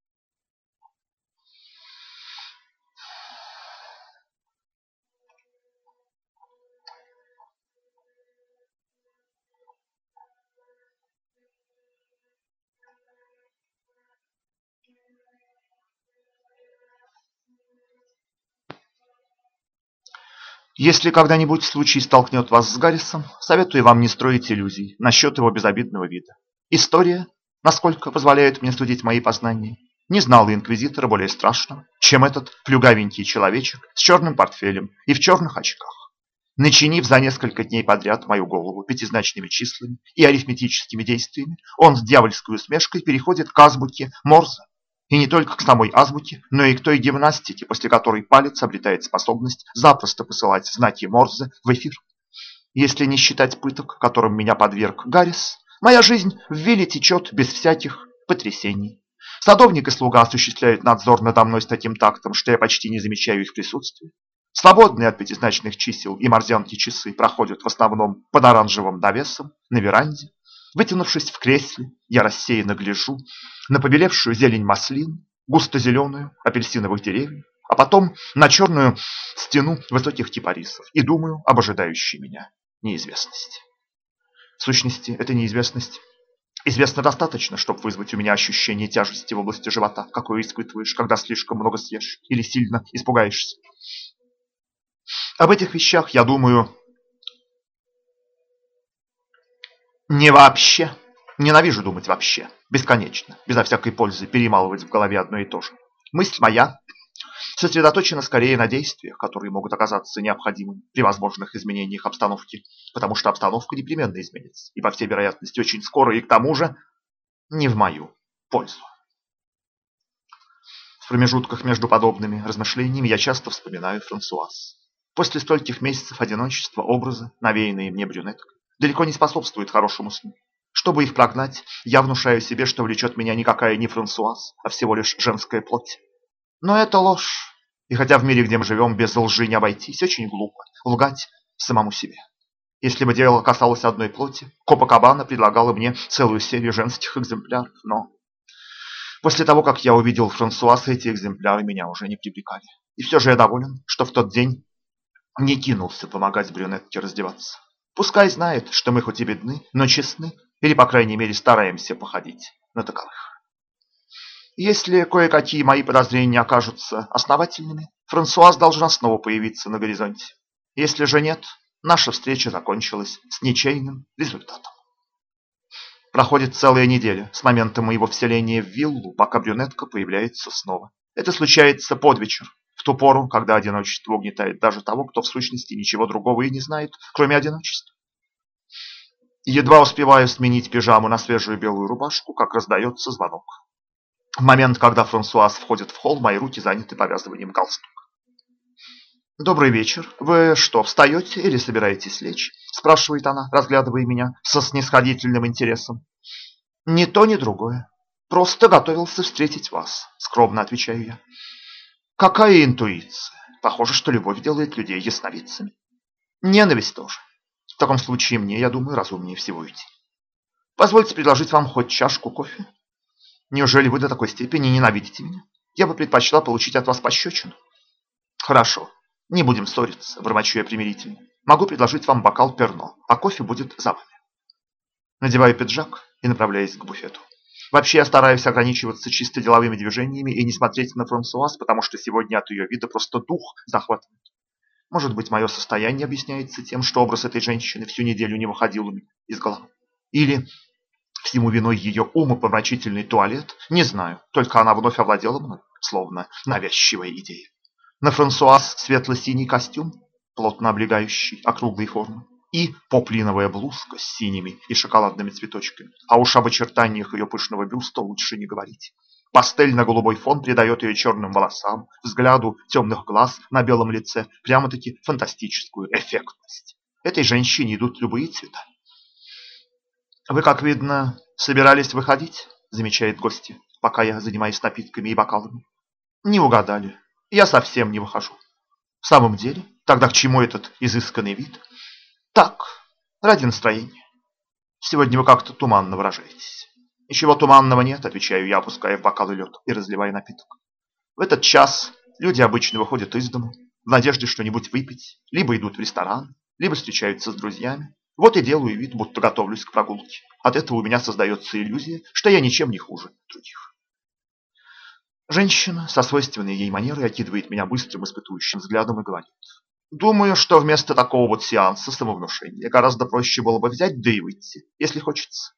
Если когда-нибудь случай столкнет вас с Гаррисом, советую вам не строить иллюзий насчет его безобидного вида. История, насколько позволяют мне судить мои познания, не знала инквизитора более страшного, чем этот плюгавенький человечек с черным портфелем и в черных очках. Начинив за несколько дней подряд мою голову пятизначными числами и арифметическими действиями, он с дьявольской усмешкой переходит к азбуке Морзе. И не только к самой азбуке, но и к той гимнастике, после которой палец обретает способность запросто посылать знаки Морзе в эфир. Если не считать пыток, которым меня подверг Гаррис, моя жизнь в вилле течет без всяких потрясений. Садовник и слуга осуществляют надзор надо мной с таким тактом, что я почти не замечаю их присутствия. Свободные от пятизначных чисел и морзянки часы проходят в основном под оранжевым навесом на веранде. Вытянувшись в кресле, я рассеянно гляжу на побелевшую зелень маслин, густо-зеленую апельсиновых деревьев, а потом на черную стену высоких кипарисов и думаю об ожидающей меня неизвестности. В сущности, эта неизвестность известна достаточно, чтобы вызвать у меня ощущение тяжести в области живота, какое испытываешь, когда слишком много съешь или сильно испугаешься. Об этих вещах я думаю не вообще. Ненавижу думать вообще. Бесконечно. Безо всякой пользы перемалывать в голове одно и то же. Мысль моя сосредоточена скорее на действиях, которые могут оказаться необходимыми при возможных изменениях обстановки, потому что обстановка непременно изменится, и по всей вероятности очень скоро, и к тому же не в мою пользу. В промежутках между подобными размышлениями я часто вспоминаю Франсуаз. После стольких месяцев одиночества образы, навеянные мне брюнеткой, далеко не способствуют хорошему сну. Чтобы их прогнать, я внушаю себе, что влечет меня никакая не Франсуаз, а всего лишь женская плоть. Но это ложь. И хотя в мире, где мы живем, без лжи не обойтись, очень глупо лгать самому себе. Если бы дело касалось одной плоти, Копакабана предлагала мне целую серию женских экземпляров, но после того, как я увидел Франсуаз, эти экземпляры меня уже не привлекали. И все же я доволен, что в тот день не кинулся помогать брюнетке раздеваться. Пускай знает, что мы хоть и бедны, но честны, или, по крайней мере, стараемся походить на таковых. Если кое-какие мои подозрения окажутся основательными, Франсуаз должна снова появиться на горизонте. Если же нет, наша встреча закончилась с ничейным результатом. Проходит целая неделя с момента моего вселения в виллу, пока брюнетка появляется снова. Это случается под вечер, в ту пору, когда одиночество угнетает даже того, кто в сущности ничего другого и не знает, кроме одиночества. Едва успеваю сменить пижаму на свежую белую рубашку, как раздается звонок. В момент, когда Франсуаз входит в холл, мои руки заняты повязыванием галстука. «Добрый вечер. Вы что, встаете или собираетесь лечь?» – спрашивает она, разглядывая меня со снисходительным интересом. «Ни то, ни другое. Просто готовился встретить вас», – скромно отвечаю я. «Какая интуиция? Похоже, что любовь делает людей ясновидцами. Ненависть тоже. В таком случае мне, я думаю, разумнее всего уйти. Позвольте предложить вам хоть чашку кофе. Неужели вы до такой степени ненавидите меня? Я бы предпочла получить от вас пощечину». «Хорошо. Не будем ссориться», – бормочу я примирительно. «Могу предложить вам бокал перно, а кофе будет за вами». Надеваю пиджак и направляюсь к буфету. Вообще я стараюсь ограничиваться чисто деловыми движениями и не смотреть на Франсуаз, потому что сегодня от ее вида просто дух захватывает. Может быть, мое состояние объясняется тем, что образ этой женщины всю неделю не выходил у меня из головы. Или всему виной ее умопомрачительный туалет, не знаю, только она вновь овладела мной, словно навязчивая идея. На Франсуаз светло-синий костюм, плотно облегающий округлые формы, и поплиновая блузка с синими и шоколадными цветочками. А уж об очертаниях ее пышного бюста лучше не говорить. Пастельно-голубой фон придает ее черным волосам, взгляду темных глаз на белом лице прямо-таки фантастическую эффектность. Этой женщине идут любые цвета. «Вы, как видно, собирались выходить?» – замечает гостья, пока я занимаюсь напитками и бокалами. «Не угадали. Я совсем не выхожу». «В самом деле? Тогда к чему этот изысканный вид?» «Так, ради настроения. Сегодня вы как-то туманно выражаетесь». «Ничего туманного нет», – отвечаю я, опуская в бокалы лед и разливая напиток. «В этот час люди обычно выходят из дому в надежде что-нибудь выпить, либо идут в ресторан, либо встречаются с друзьями. Вот и делаю вид, будто готовлюсь к прогулке. От этого у меня создается иллюзия, что я ничем не хуже других». Женщина со свойственной ей манерой окидывает меня быстрым испытующим взглядом и говорит: «Думаю, что вместо такого вот сеанса самовнушения гораздо проще было бы взять да и выйти, если хочется».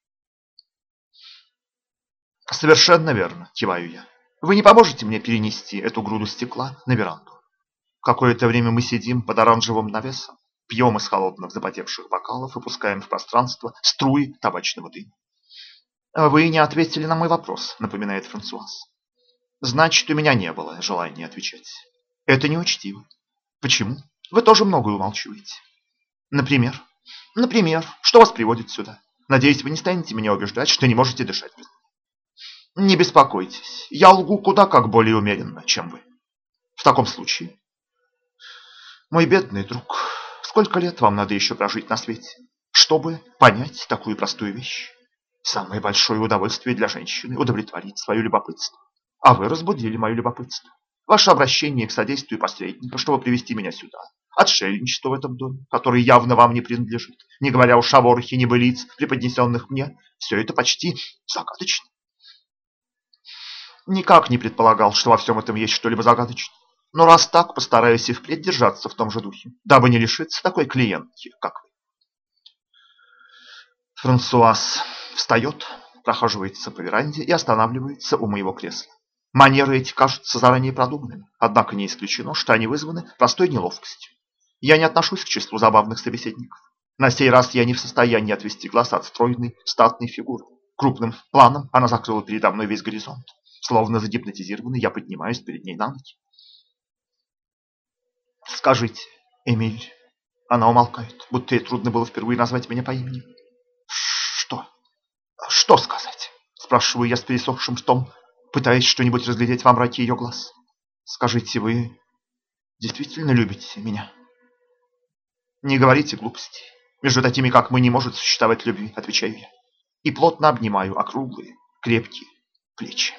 «Совершенно верно», – киваю я. «Вы не поможете мне перенести эту груду стекла на веранду?» Какое-то время мы сидим под оранжевым навесом, пьем из холодных запотевших бокалов и пускаем в пространство струи табачного дыма. «Вы не ответили на мой вопрос», – напоминает Франсуаз. «Значит, у меня не было желания отвечать». «Это неучтиво». «Почему? Вы тоже многое умалчиваете». «Например?» «Например, что вас приводит сюда? Надеюсь, вы не станете меня убеждать, что не можете дышать без меня». «Не беспокойтесь, я лгу куда как более умеренно, чем вы». «В таком случае...» «Мой бедный друг, сколько лет вам надо еще прожить на свете, чтобы понять такую простую вещь? Самое большое удовольствие для женщины – удовлетворить свое любопытство. А вы разбудили мое любопытство. Ваше обращение к содействию посредника, чтобы привести меня сюда. Отшельничество в этом доме, который явно вам не принадлежит, не говоря уж о ворохе небылиц, преподнесенных мне, все это почти загадочно». Никак не предполагал, что во всем этом есть что-либо загадочное. Но раз так, постараюсь и впредь держаться в том же духе, дабы не лишиться такой клиентки, как вы. Франсуаз встает, прохаживается по веранде и останавливается у моего кресла. Манеры эти кажутся заранее продуманными, однако не исключено, что они вызваны простой неловкостью. Я не отношусь к числу забавных собеседников. На сей раз я не в состоянии отвести глаз от стройной, статной фигуры. Крупным планом она закрыла передо мной весь горизонт. Словно загипнотизированный, я поднимаюсь перед ней на ноги. «Скажите, Эмиль...» Она умолкает, будто ей трудно было впервые назвать меня по имени. «Что? Что сказать?» Спрашиваю я с пересохшим ртом, пытаясь что-нибудь разглядеть во мраке ее глаз. «Скажите, вы действительно любите меня?» «Не говорите глупостей. Между такими, как мы, не может существовать любви», отвечаю я. И плотно обнимаю округлые, крепкие плечи.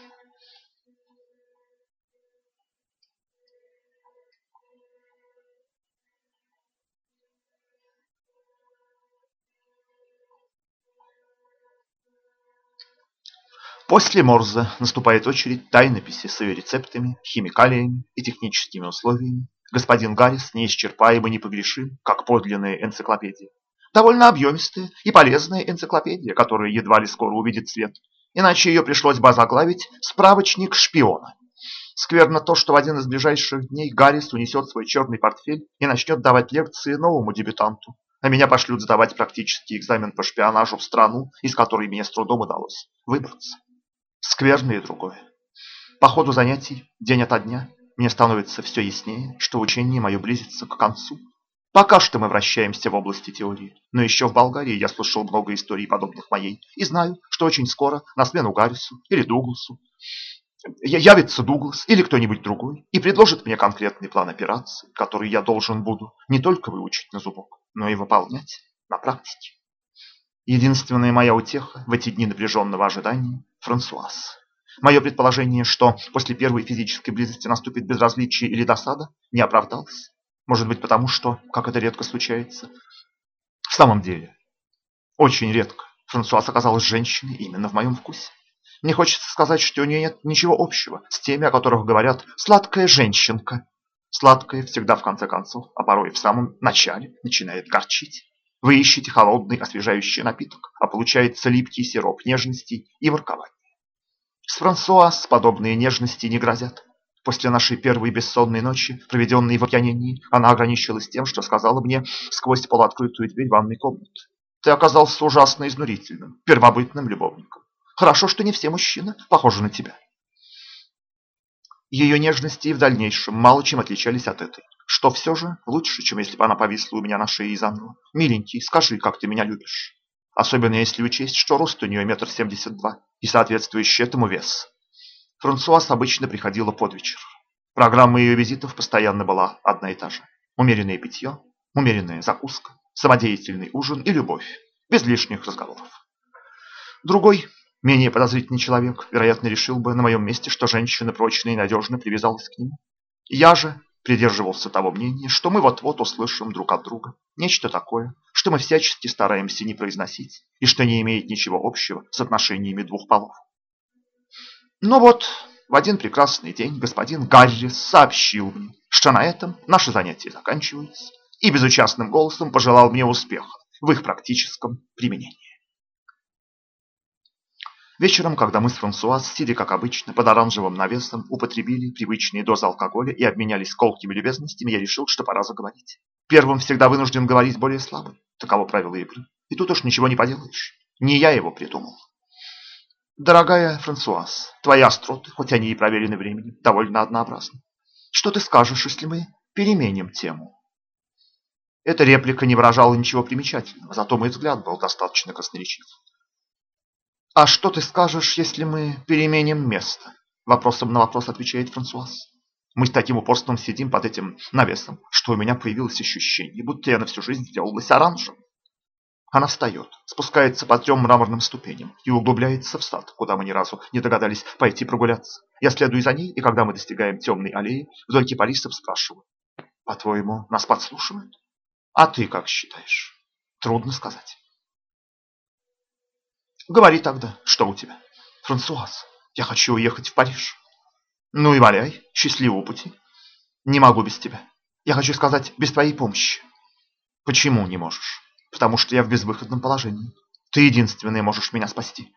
После Морзе наступает очередь тайнописи с ее рецептами, химикалиями и техническими условиями. Господин Гаррис неисчерпаем и непогрешим, как подлинная энциклопедия. Довольно объемистая и полезная энциклопедия, которая едва ли скоро увидит свет. Иначе ее пришлось бы озаглавить «Справочник шпиона». Скверно то, что в один из ближайших дней Гаррис унесет свой черный портфель и начнет давать лекции новому дебютанту. А меня пошлют сдавать практический экзамен по шпионажу в страну, из которой мне с трудом удалось выбраться. Скверно и другое. По ходу занятий, день ото дня, мне становится все яснее, что учение мое близится к концу. Пока что мы вращаемся в области теории, но еще в Болгарии я слышал много историй, подобных моей, и знаю, что очень скоро на смену Гаррису или Дугласу явится Дуглас или кто-нибудь другой и предложит мне конкретный план операции, который я должен буду не только выучить на зубок, но и выполнять на практике. Единственная моя утеха в эти дни напряженного ожидания – Франсуаз. Мое предположение, что после первой физической близости наступит безразличие или досада, не оправдалось. Может быть потому, что, как это редко случается, в самом деле, очень редко Франсуаз оказалась женщиной именно в моем вкусе. Мне хочется сказать, что у нее нет ничего общего с теми, о которых говорят «сладкая женщинка». Сладкое всегда в конце концов, а порой в самом начале начинает горчить. Вы ищете холодный освежающий напиток, а получается липкий сироп нежностей и воркования. С Франсуаз подобные нежности не грозят. После нашей первой бессонной ночи, проведенной в опьянении, она ограничилась тем, что сказала мне сквозь полуоткрытую дверь ванной комнаты: «Ты оказался ужасно изнурительным, первобытным любовником. Хорошо, что не все мужчины похожи на тебя». Ее нежности и в дальнейшем мало чем отличались от этой, что все же лучше, чем если бы она повисла у меня на шее заново. «Миленький, скажи, как ты меня любишь». Особенно если учесть, что рост у нее 1,72 м и соответствующий этому вес. Франсуаз обычно приходила под вечер. Программа ее визитов постоянно была одна и та же. Умеренное питье, умеренная закуска, самодеятельный ужин и любовь, без лишних разговоров. Другой, менее подозрительный человек, вероятно, решил бы на моем месте, что женщина прочно и надежно привязалась к нему. Я же придерживался того мнения, что мы вот-вот услышим друг от друга нечто такое, что мы всячески стараемся не произносить и что не имеет ничего общего с отношениями двух полов. Но вот в один прекрасный день господин Гаррис сообщил мне, что на этом наши занятия заканчиваются, и безучастным голосом пожелал мне успеха в их практическом применении. Вечером, когда мы с Франсуаз, сидя как обычно под оранжевым навесом, употребили привычные дозы алкоголя и обменялись колкими любезностями, я решил, что пора заговорить. Первым всегда вынужден говорить более слабым. Таково правило игры. И тут уж ничего не поделаешь. Не я его придумал. Дорогая Франсуаз, твои остроты, хоть они и проверены временем, довольно однообразны. Что ты скажешь, если мы переменим тему? Эта реплика не выражала ничего примечательного, зато мой взгляд был достаточно красноречив. «А что ты скажешь, если мы переменим место?» Вопросом на вопрос отвечает Франсуаз. Мы с таким упорством сидим под этим навесом, что у меня появилось ощущение, будто я на всю жизнь сделалась оранжевым. Она встает, спускается по 3 мраморным ступеням и углубляется в сад, куда мы ни разу не догадались пойти прогуляться. Я следую за ней, и когда мы достигаем темной аллеи, вдоль кипарисов спрашиваю: «По-твоему, нас подслушивают?» «А ты как считаешь?» «Трудно сказать». «Говори тогда, что у тебя?» «Франсуаз, я хочу уехать в Париж». «Ну и валяй, счастливого пути». «Не могу без тебя. Я хочу сказать, без твоей помощи». «Почему не можешь?» «Потому что я в безвыходном положении. Ты единственная можешь меня спасти».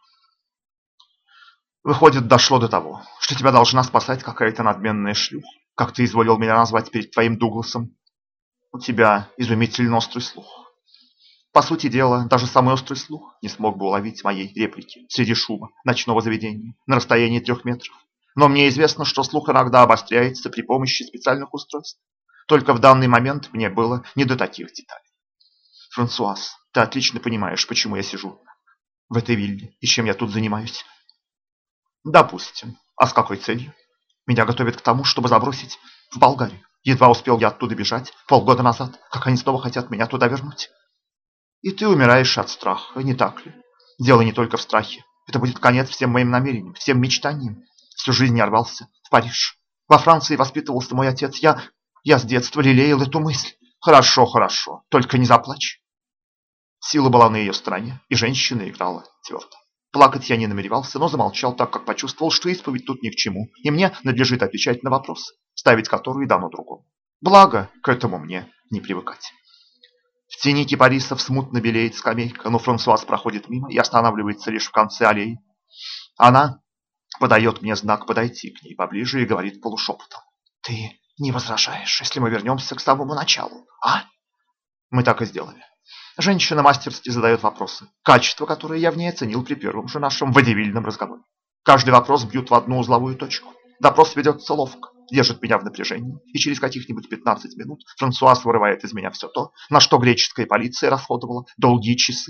«Выходит, дошло до того, что тебя должна спасать какая-то надменная шлюха, как ты изволил меня назвать перед твоим Дугласом. У тебя изумительно острый слух». По сути дела, даже самый острый слух не смог бы уловить моей реплики среди шума ночного заведения на расстоянии 3 метров. Но мне известно, что слух иногда обостряется при помощи специальных устройств. Только в данный момент мне было не до таких деталей. Франсуаз, ты отлично понимаешь, почему я сижу в этой вилле и чем я тут занимаюсь. Допустим. А с какой целью? Меня готовят к тому, чтобы забросить в Болгарию. Едва успел я оттуда бежать полгода назад, как они снова хотят меня туда вернуть. И ты умираешь от страха, не так ли? Дело не только в страхе. Это будет конец всем моим намерениям, всем мечтаниям. Всю жизнь я рвался в Париж. Во Франции воспитывался мой отец. Я с детства лелеял эту мысль. Хорошо, хорошо, только не заплачь. Сила была на ее стороне, и женщина играла твердо. Плакать я не намеревался, но замолчал, так как почувствовал, что исповедь тут ни к чему, и мне надлежит отвечать на вопросы, ставить которые дано другому. Благо, к этому мне не привыкать. В тени кипарисов смутно белеет скамейка, но Франсуаз проходит мимо и останавливается лишь в конце аллеи. Она подает мне знак подойти к ней поближе и говорит полушепотом: «Ты не возражаешь, если мы вернемся к самому началу, а?» Мы так и сделали. Женщина мастерски задает вопросы, качество, которое я в ней оценил при первом же нашем водевильном разговоре. Каждый вопрос бьет в одну узловую точку. Допрос ведется ловко, держит меня в напряжении, и через каких-нибудь 15 минут Франсуаз вырывает из меня все то, на что греческая полиция расходовала долгие часы.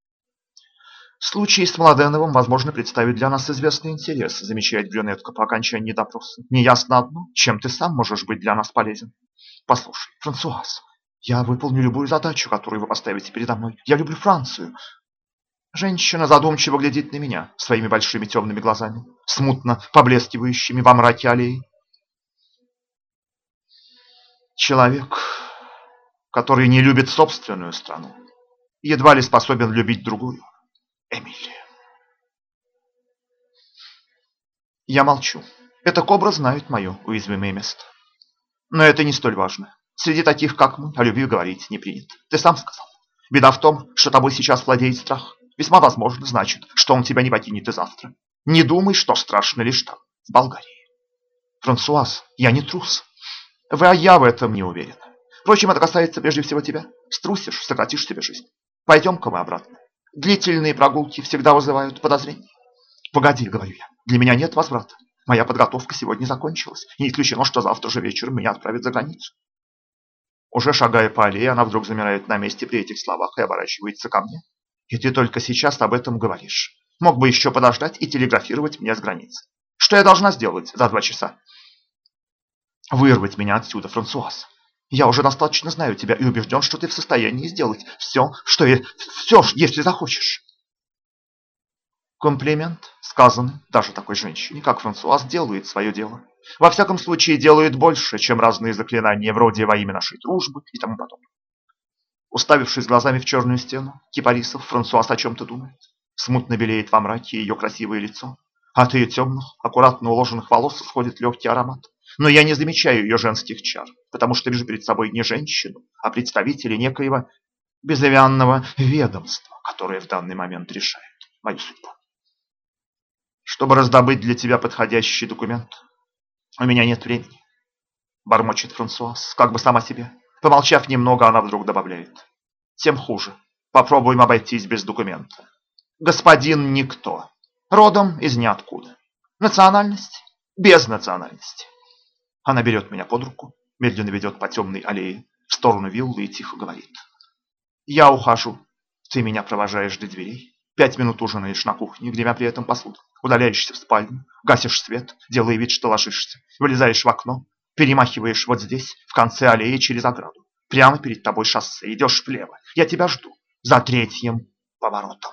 Случай с Младеновым, возможно, представит для нас известный интерес, замечает брюнетка по окончании допроса. Неясно одно, чем ты сам можешь быть для нас полезен. Послушай, Франсуаз, я выполню любую задачу, которую вы поставите передо мной. Я люблю Францию. Женщина задумчиво глядит на меня своими большими темными глазами, смутно поблескивающими во мраке аллеи. Человек, который не любит собственную страну, едва ли способен любить другую. Эмилия. Я молчу. Эта кобра знает мое уязвимое место. Но это не столь важно. Среди таких, как мы, о любви говорить не принято. Ты сам сказал. Беда в том, что тобой сейчас владеет страх. Весьма возможно, значит, что он тебя не покинет и завтра. Не думай, что страшно лишь там, в Болгарии. Франсуаз, я не трус. А я в этом не уверен. Впрочем, это касается прежде всего тебя. Струсишь, сократишь себе жизнь. Пойдем-ка мы обратно. Длительные прогулки всегда вызывают подозрения. Погоди, говорю я, для меня нет возврата. Моя подготовка сегодня закончилась. И не исключено, что завтра же вечером меня отправят за границу. Уже шагая по аллее, она вдруг замирает на месте при этих словах и оборачивается ко мне. И ты только сейчас об этом говоришь. Мог бы еще подождать и телеграфировать мне с границы. Что я должна сделать за 2 часа? Вырвать меня отсюда, Франсуаз. Я уже достаточно знаю тебя и убежден, что ты в состоянии сделать все, если захочешь. Комплимент, сказанный даже такой женщине, как Франсуаз, делает свое дело. Во всяком случае, делает больше, чем разные заклинания вроде «во имя нашей дружбы» и тому подобное. Уставившись глазами в черную стену кипарисов, Франсуаз о чем-то думает. Смутно белеет во мраке ее красивое лицо. От ее темных, аккуратно уложенных волос исходит легкий аромат. Но я не замечаю ее женских чар, потому что вижу перед собой не женщину, а представителя некоего безымянного ведомства, которое в данный момент решает мою судьбу. Чтобы раздобыть для тебя подходящий документ, у меня нет времени, бормочет Франсуаз, как бы сама себе. Помолчав немного, она вдруг добавляет. Тем хуже. Попробуем обойтись без документа. Господин Никто. Родом из ниоткуда. Национальность? Без национальности. Она берет меня под руку, медленно ведет по темной аллее в сторону виллы и тихо говорит. Я ухожу. Ты меня провожаешь до дверей. 5 минут ужинаешь на кухне, гремя при этом посуду. Удаляешься в спальню, гасишь свет, делая вид, что ложишься. Вылезаешь в окно, перемахиваешь вот здесь, в конце аллеи через ограду. Прямо перед тобой шоссе, идешь влево. Я тебя жду. За 3-м поворотом.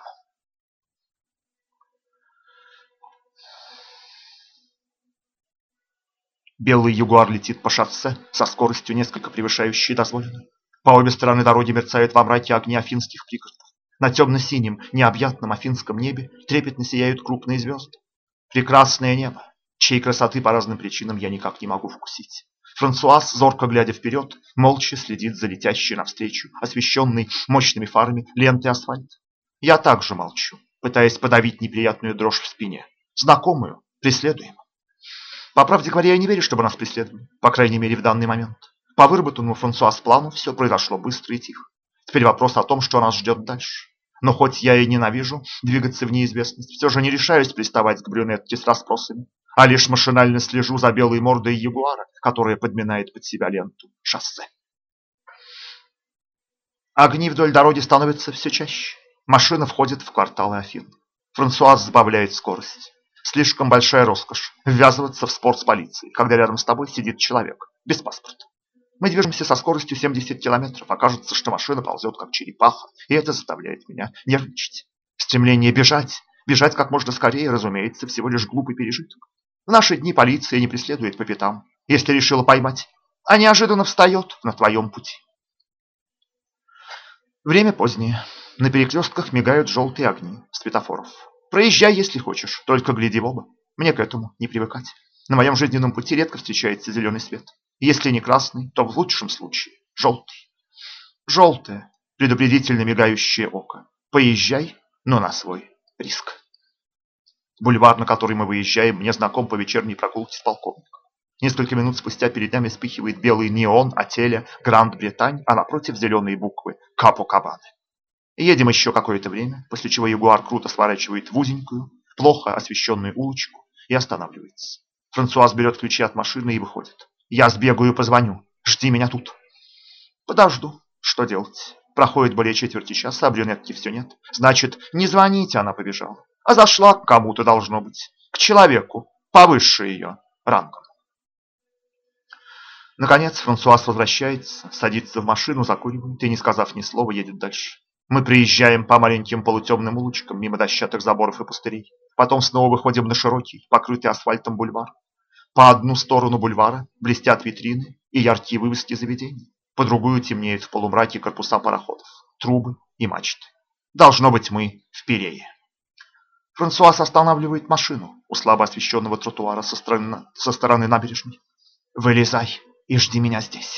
Белый ягуар летит по шоссе со скоростью, несколько превышающей дозволенную. По обе стороны дороги мерцают во мраке огни афинских пригородов. На темно-синем, необъятном афинском небе трепетно сияют крупные звезды. Прекрасное небо, чьей красоты по разным причинам я никак не могу вкусить. Франсуаз, зорко глядя вперед, молча следит за летящей навстречу, освещенной мощными фарами лентой асфальта. Я также молчу, пытаясь подавить неприятную дрожь в спине. Знакомую, преследуемую. По правде говоря, я не верю, чтобы нас преследовали, по крайней мере в данный момент. По выработанному Франсуаз плану все произошло быстро и тихо. Теперь вопрос о том, что нас ждет дальше. Но хоть я и ненавижу двигаться в неизвестность, все же не решаюсь приставать к брюнетке с расспросами, а лишь машинально слежу за белой мордой ягуара, которая подминает под себя ленту шоссе. Огни вдоль дороги становятся все чаще. Машина входит в кварталы Афин. Франсуаз сбавляет скорость. Слишком большая роскошь ввязываться в спор с полицией, когда рядом с тобой сидит человек без паспорта. Мы движемся со скоростью 70 километров, а кажется, что машина ползет как черепаха, и это заставляет меня нервничать. Стремление бежать как можно скорее, разумеется, всего лишь глупый пережиток. В наши дни полиция не преследует по пятам, если решила поймать, а неожиданно встает на твоем пути. Время позднее. На перекрестках мигают желтые огни светофоров. Проезжай, если хочешь, только гляди в оба. Мне к этому не привыкать. На моем жизненном пути редко встречается зеленый свет. Если не красный, то в лучшем случае желтый. Желтое, предупредительно мигающее око. Поезжай, но на свой риск. Бульвар, на который мы выезжаем, мне знаком по вечерней прогулке с полковником. Несколько минут спустя перед нами вспыхивает белый неон отеля Гранд-Британь, а напротив зеленые буквы Капо-Кабаны. Едем еще какое-то время, после чего ягуар круто сворачивает в узенькую, плохо освещенную улочку и останавливается. Франсуаз берет ключи от машины и выходит. Я сбегаю, позвоню. Жди меня тут. Подожду. Что делать? Проходит более четверти часа, а брюнетки все нет. Значит, не звоните, она побежала. А зашла к кому-то, должно быть. К человеку, повыше ее рангом. Наконец Франсуаз возвращается, садится в машину, закуривает и, не сказав ни слова, едет дальше. Мы приезжаем по маленьким полутемным улочкам, мимо дощатых заборов и пустырей. Потом снова выходим на широкий, покрытый асфальтом бульвар. По одну сторону бульвара блестят витрины и яркие вывески заведений. По другую темнеют в полумраке корпуса пароходов, трубы и мачты. Должно быть, мы в Пирее. Франсуаз останавливает машину у слабо освещенного тротуара со стороны набережной. «Вылезай», и жди меня здесь.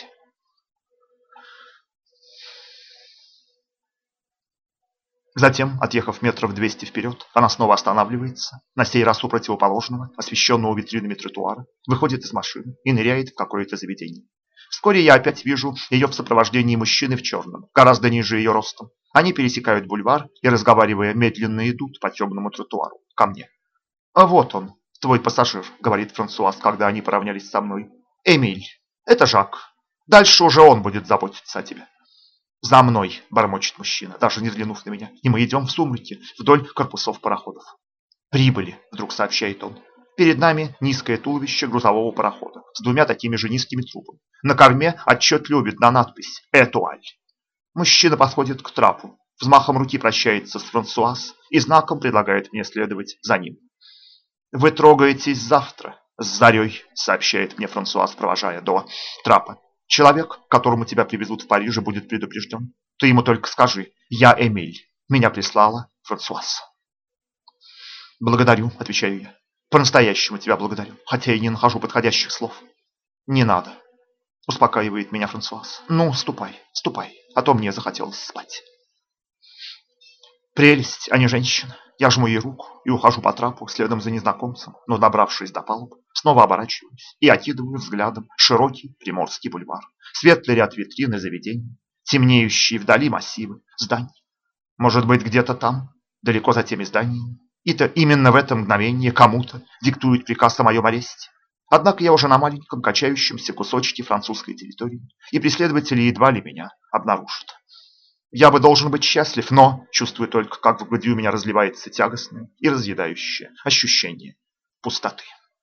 Затем, отъехав метров 200 вперед, она снова останавливается, на сей раз у противоположного, освещенного витринами тротуара, выходит из машины и ныряет в какое-то заведение. Вскоре я опять вижу ее в сопровождении мужчины в черном, гораздо ниже ее ростом. Они пересекают бульвар и, разговаривая, медленно идут по темному тротуару ко мне. «А вот он, твой пассажир», — говорит Франсуаз, когда они поравнялись со мной. «Эмиль, это Жак. Дальше уже он будет заботиться о тебе». «За мной!» – бормочет мужчина, даже не взглянув на меня. И мы идем в сумраке вдоль корпусов пароходов. «Прибыли!» – вдруг сообщает он. Перед нами низкое туловище грузового парохода с двумя такими же низкими трубами. На корме отчетливо видна надпись «Этуаль». Мужчина подходит к трапу, взмахом руки прощается с Франсуаз и знаком предлагает мне следовать за ним. «Вы трогаетесь завтра с зарей», – сообщает мне Франсуаз, провожая до трапа. «Человек, которому тебя привезут в Париже, будет предупрежден. Ты ему только скажи: я Эмиль. Меня прислала Франсуаз». «Благодарю», — отвечаю я. «По-настоящему тебя благодарю, хотя и не нахожу подходящих слов». «Не надо», — успокаивает меня Франсуаз. «Ну, ступай, ступай, а то мне захотелось спать». Прелесть, а не женщина. Я жму ей руку и ухожу по трапу следом за незнакомцем, но, добравшись до палубы, снова оборачиваюсь и окидываю взглядом широкий Приморский бульвар, светлый ряд витрин и заведений, темнеющие вдали массивы зданий. Может быть, где-то там, далеко за теми зданиями, и-то именно в это мгновение кому-то диктуют приказ о моем аресте. Однако я уже на маленьком качающемся кусочке французской территории, и преследователи едва ли меня обнаружат. Я бы должен быть счастлив, но чувствую только, как в груди у меня разливается тягостное и разъедающее ощущение пустоты.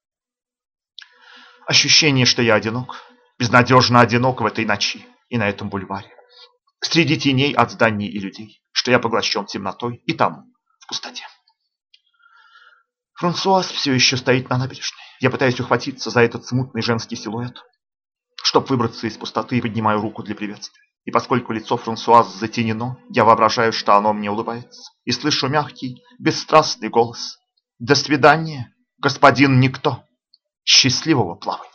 Ощущение, что я одинок, безнадежно одинок в этой ночи и на этом бульваре, среди теней от зданий и людей, что я поглощен темнотой и тону в пустоте. Франсуаз все еще стоит на набережной. Я пытаюсь ухватиться за этот смутный женский силуэт, чтобы выбраться из пустоты, и поднимаю руку для приветствия. И поскольку лицо Франсуаз затенено, я воображаю, что оно мне улыбается, и слышу мягкий, бесстрастный голос: «До свидания, господин Никто! Счастливого плавания!»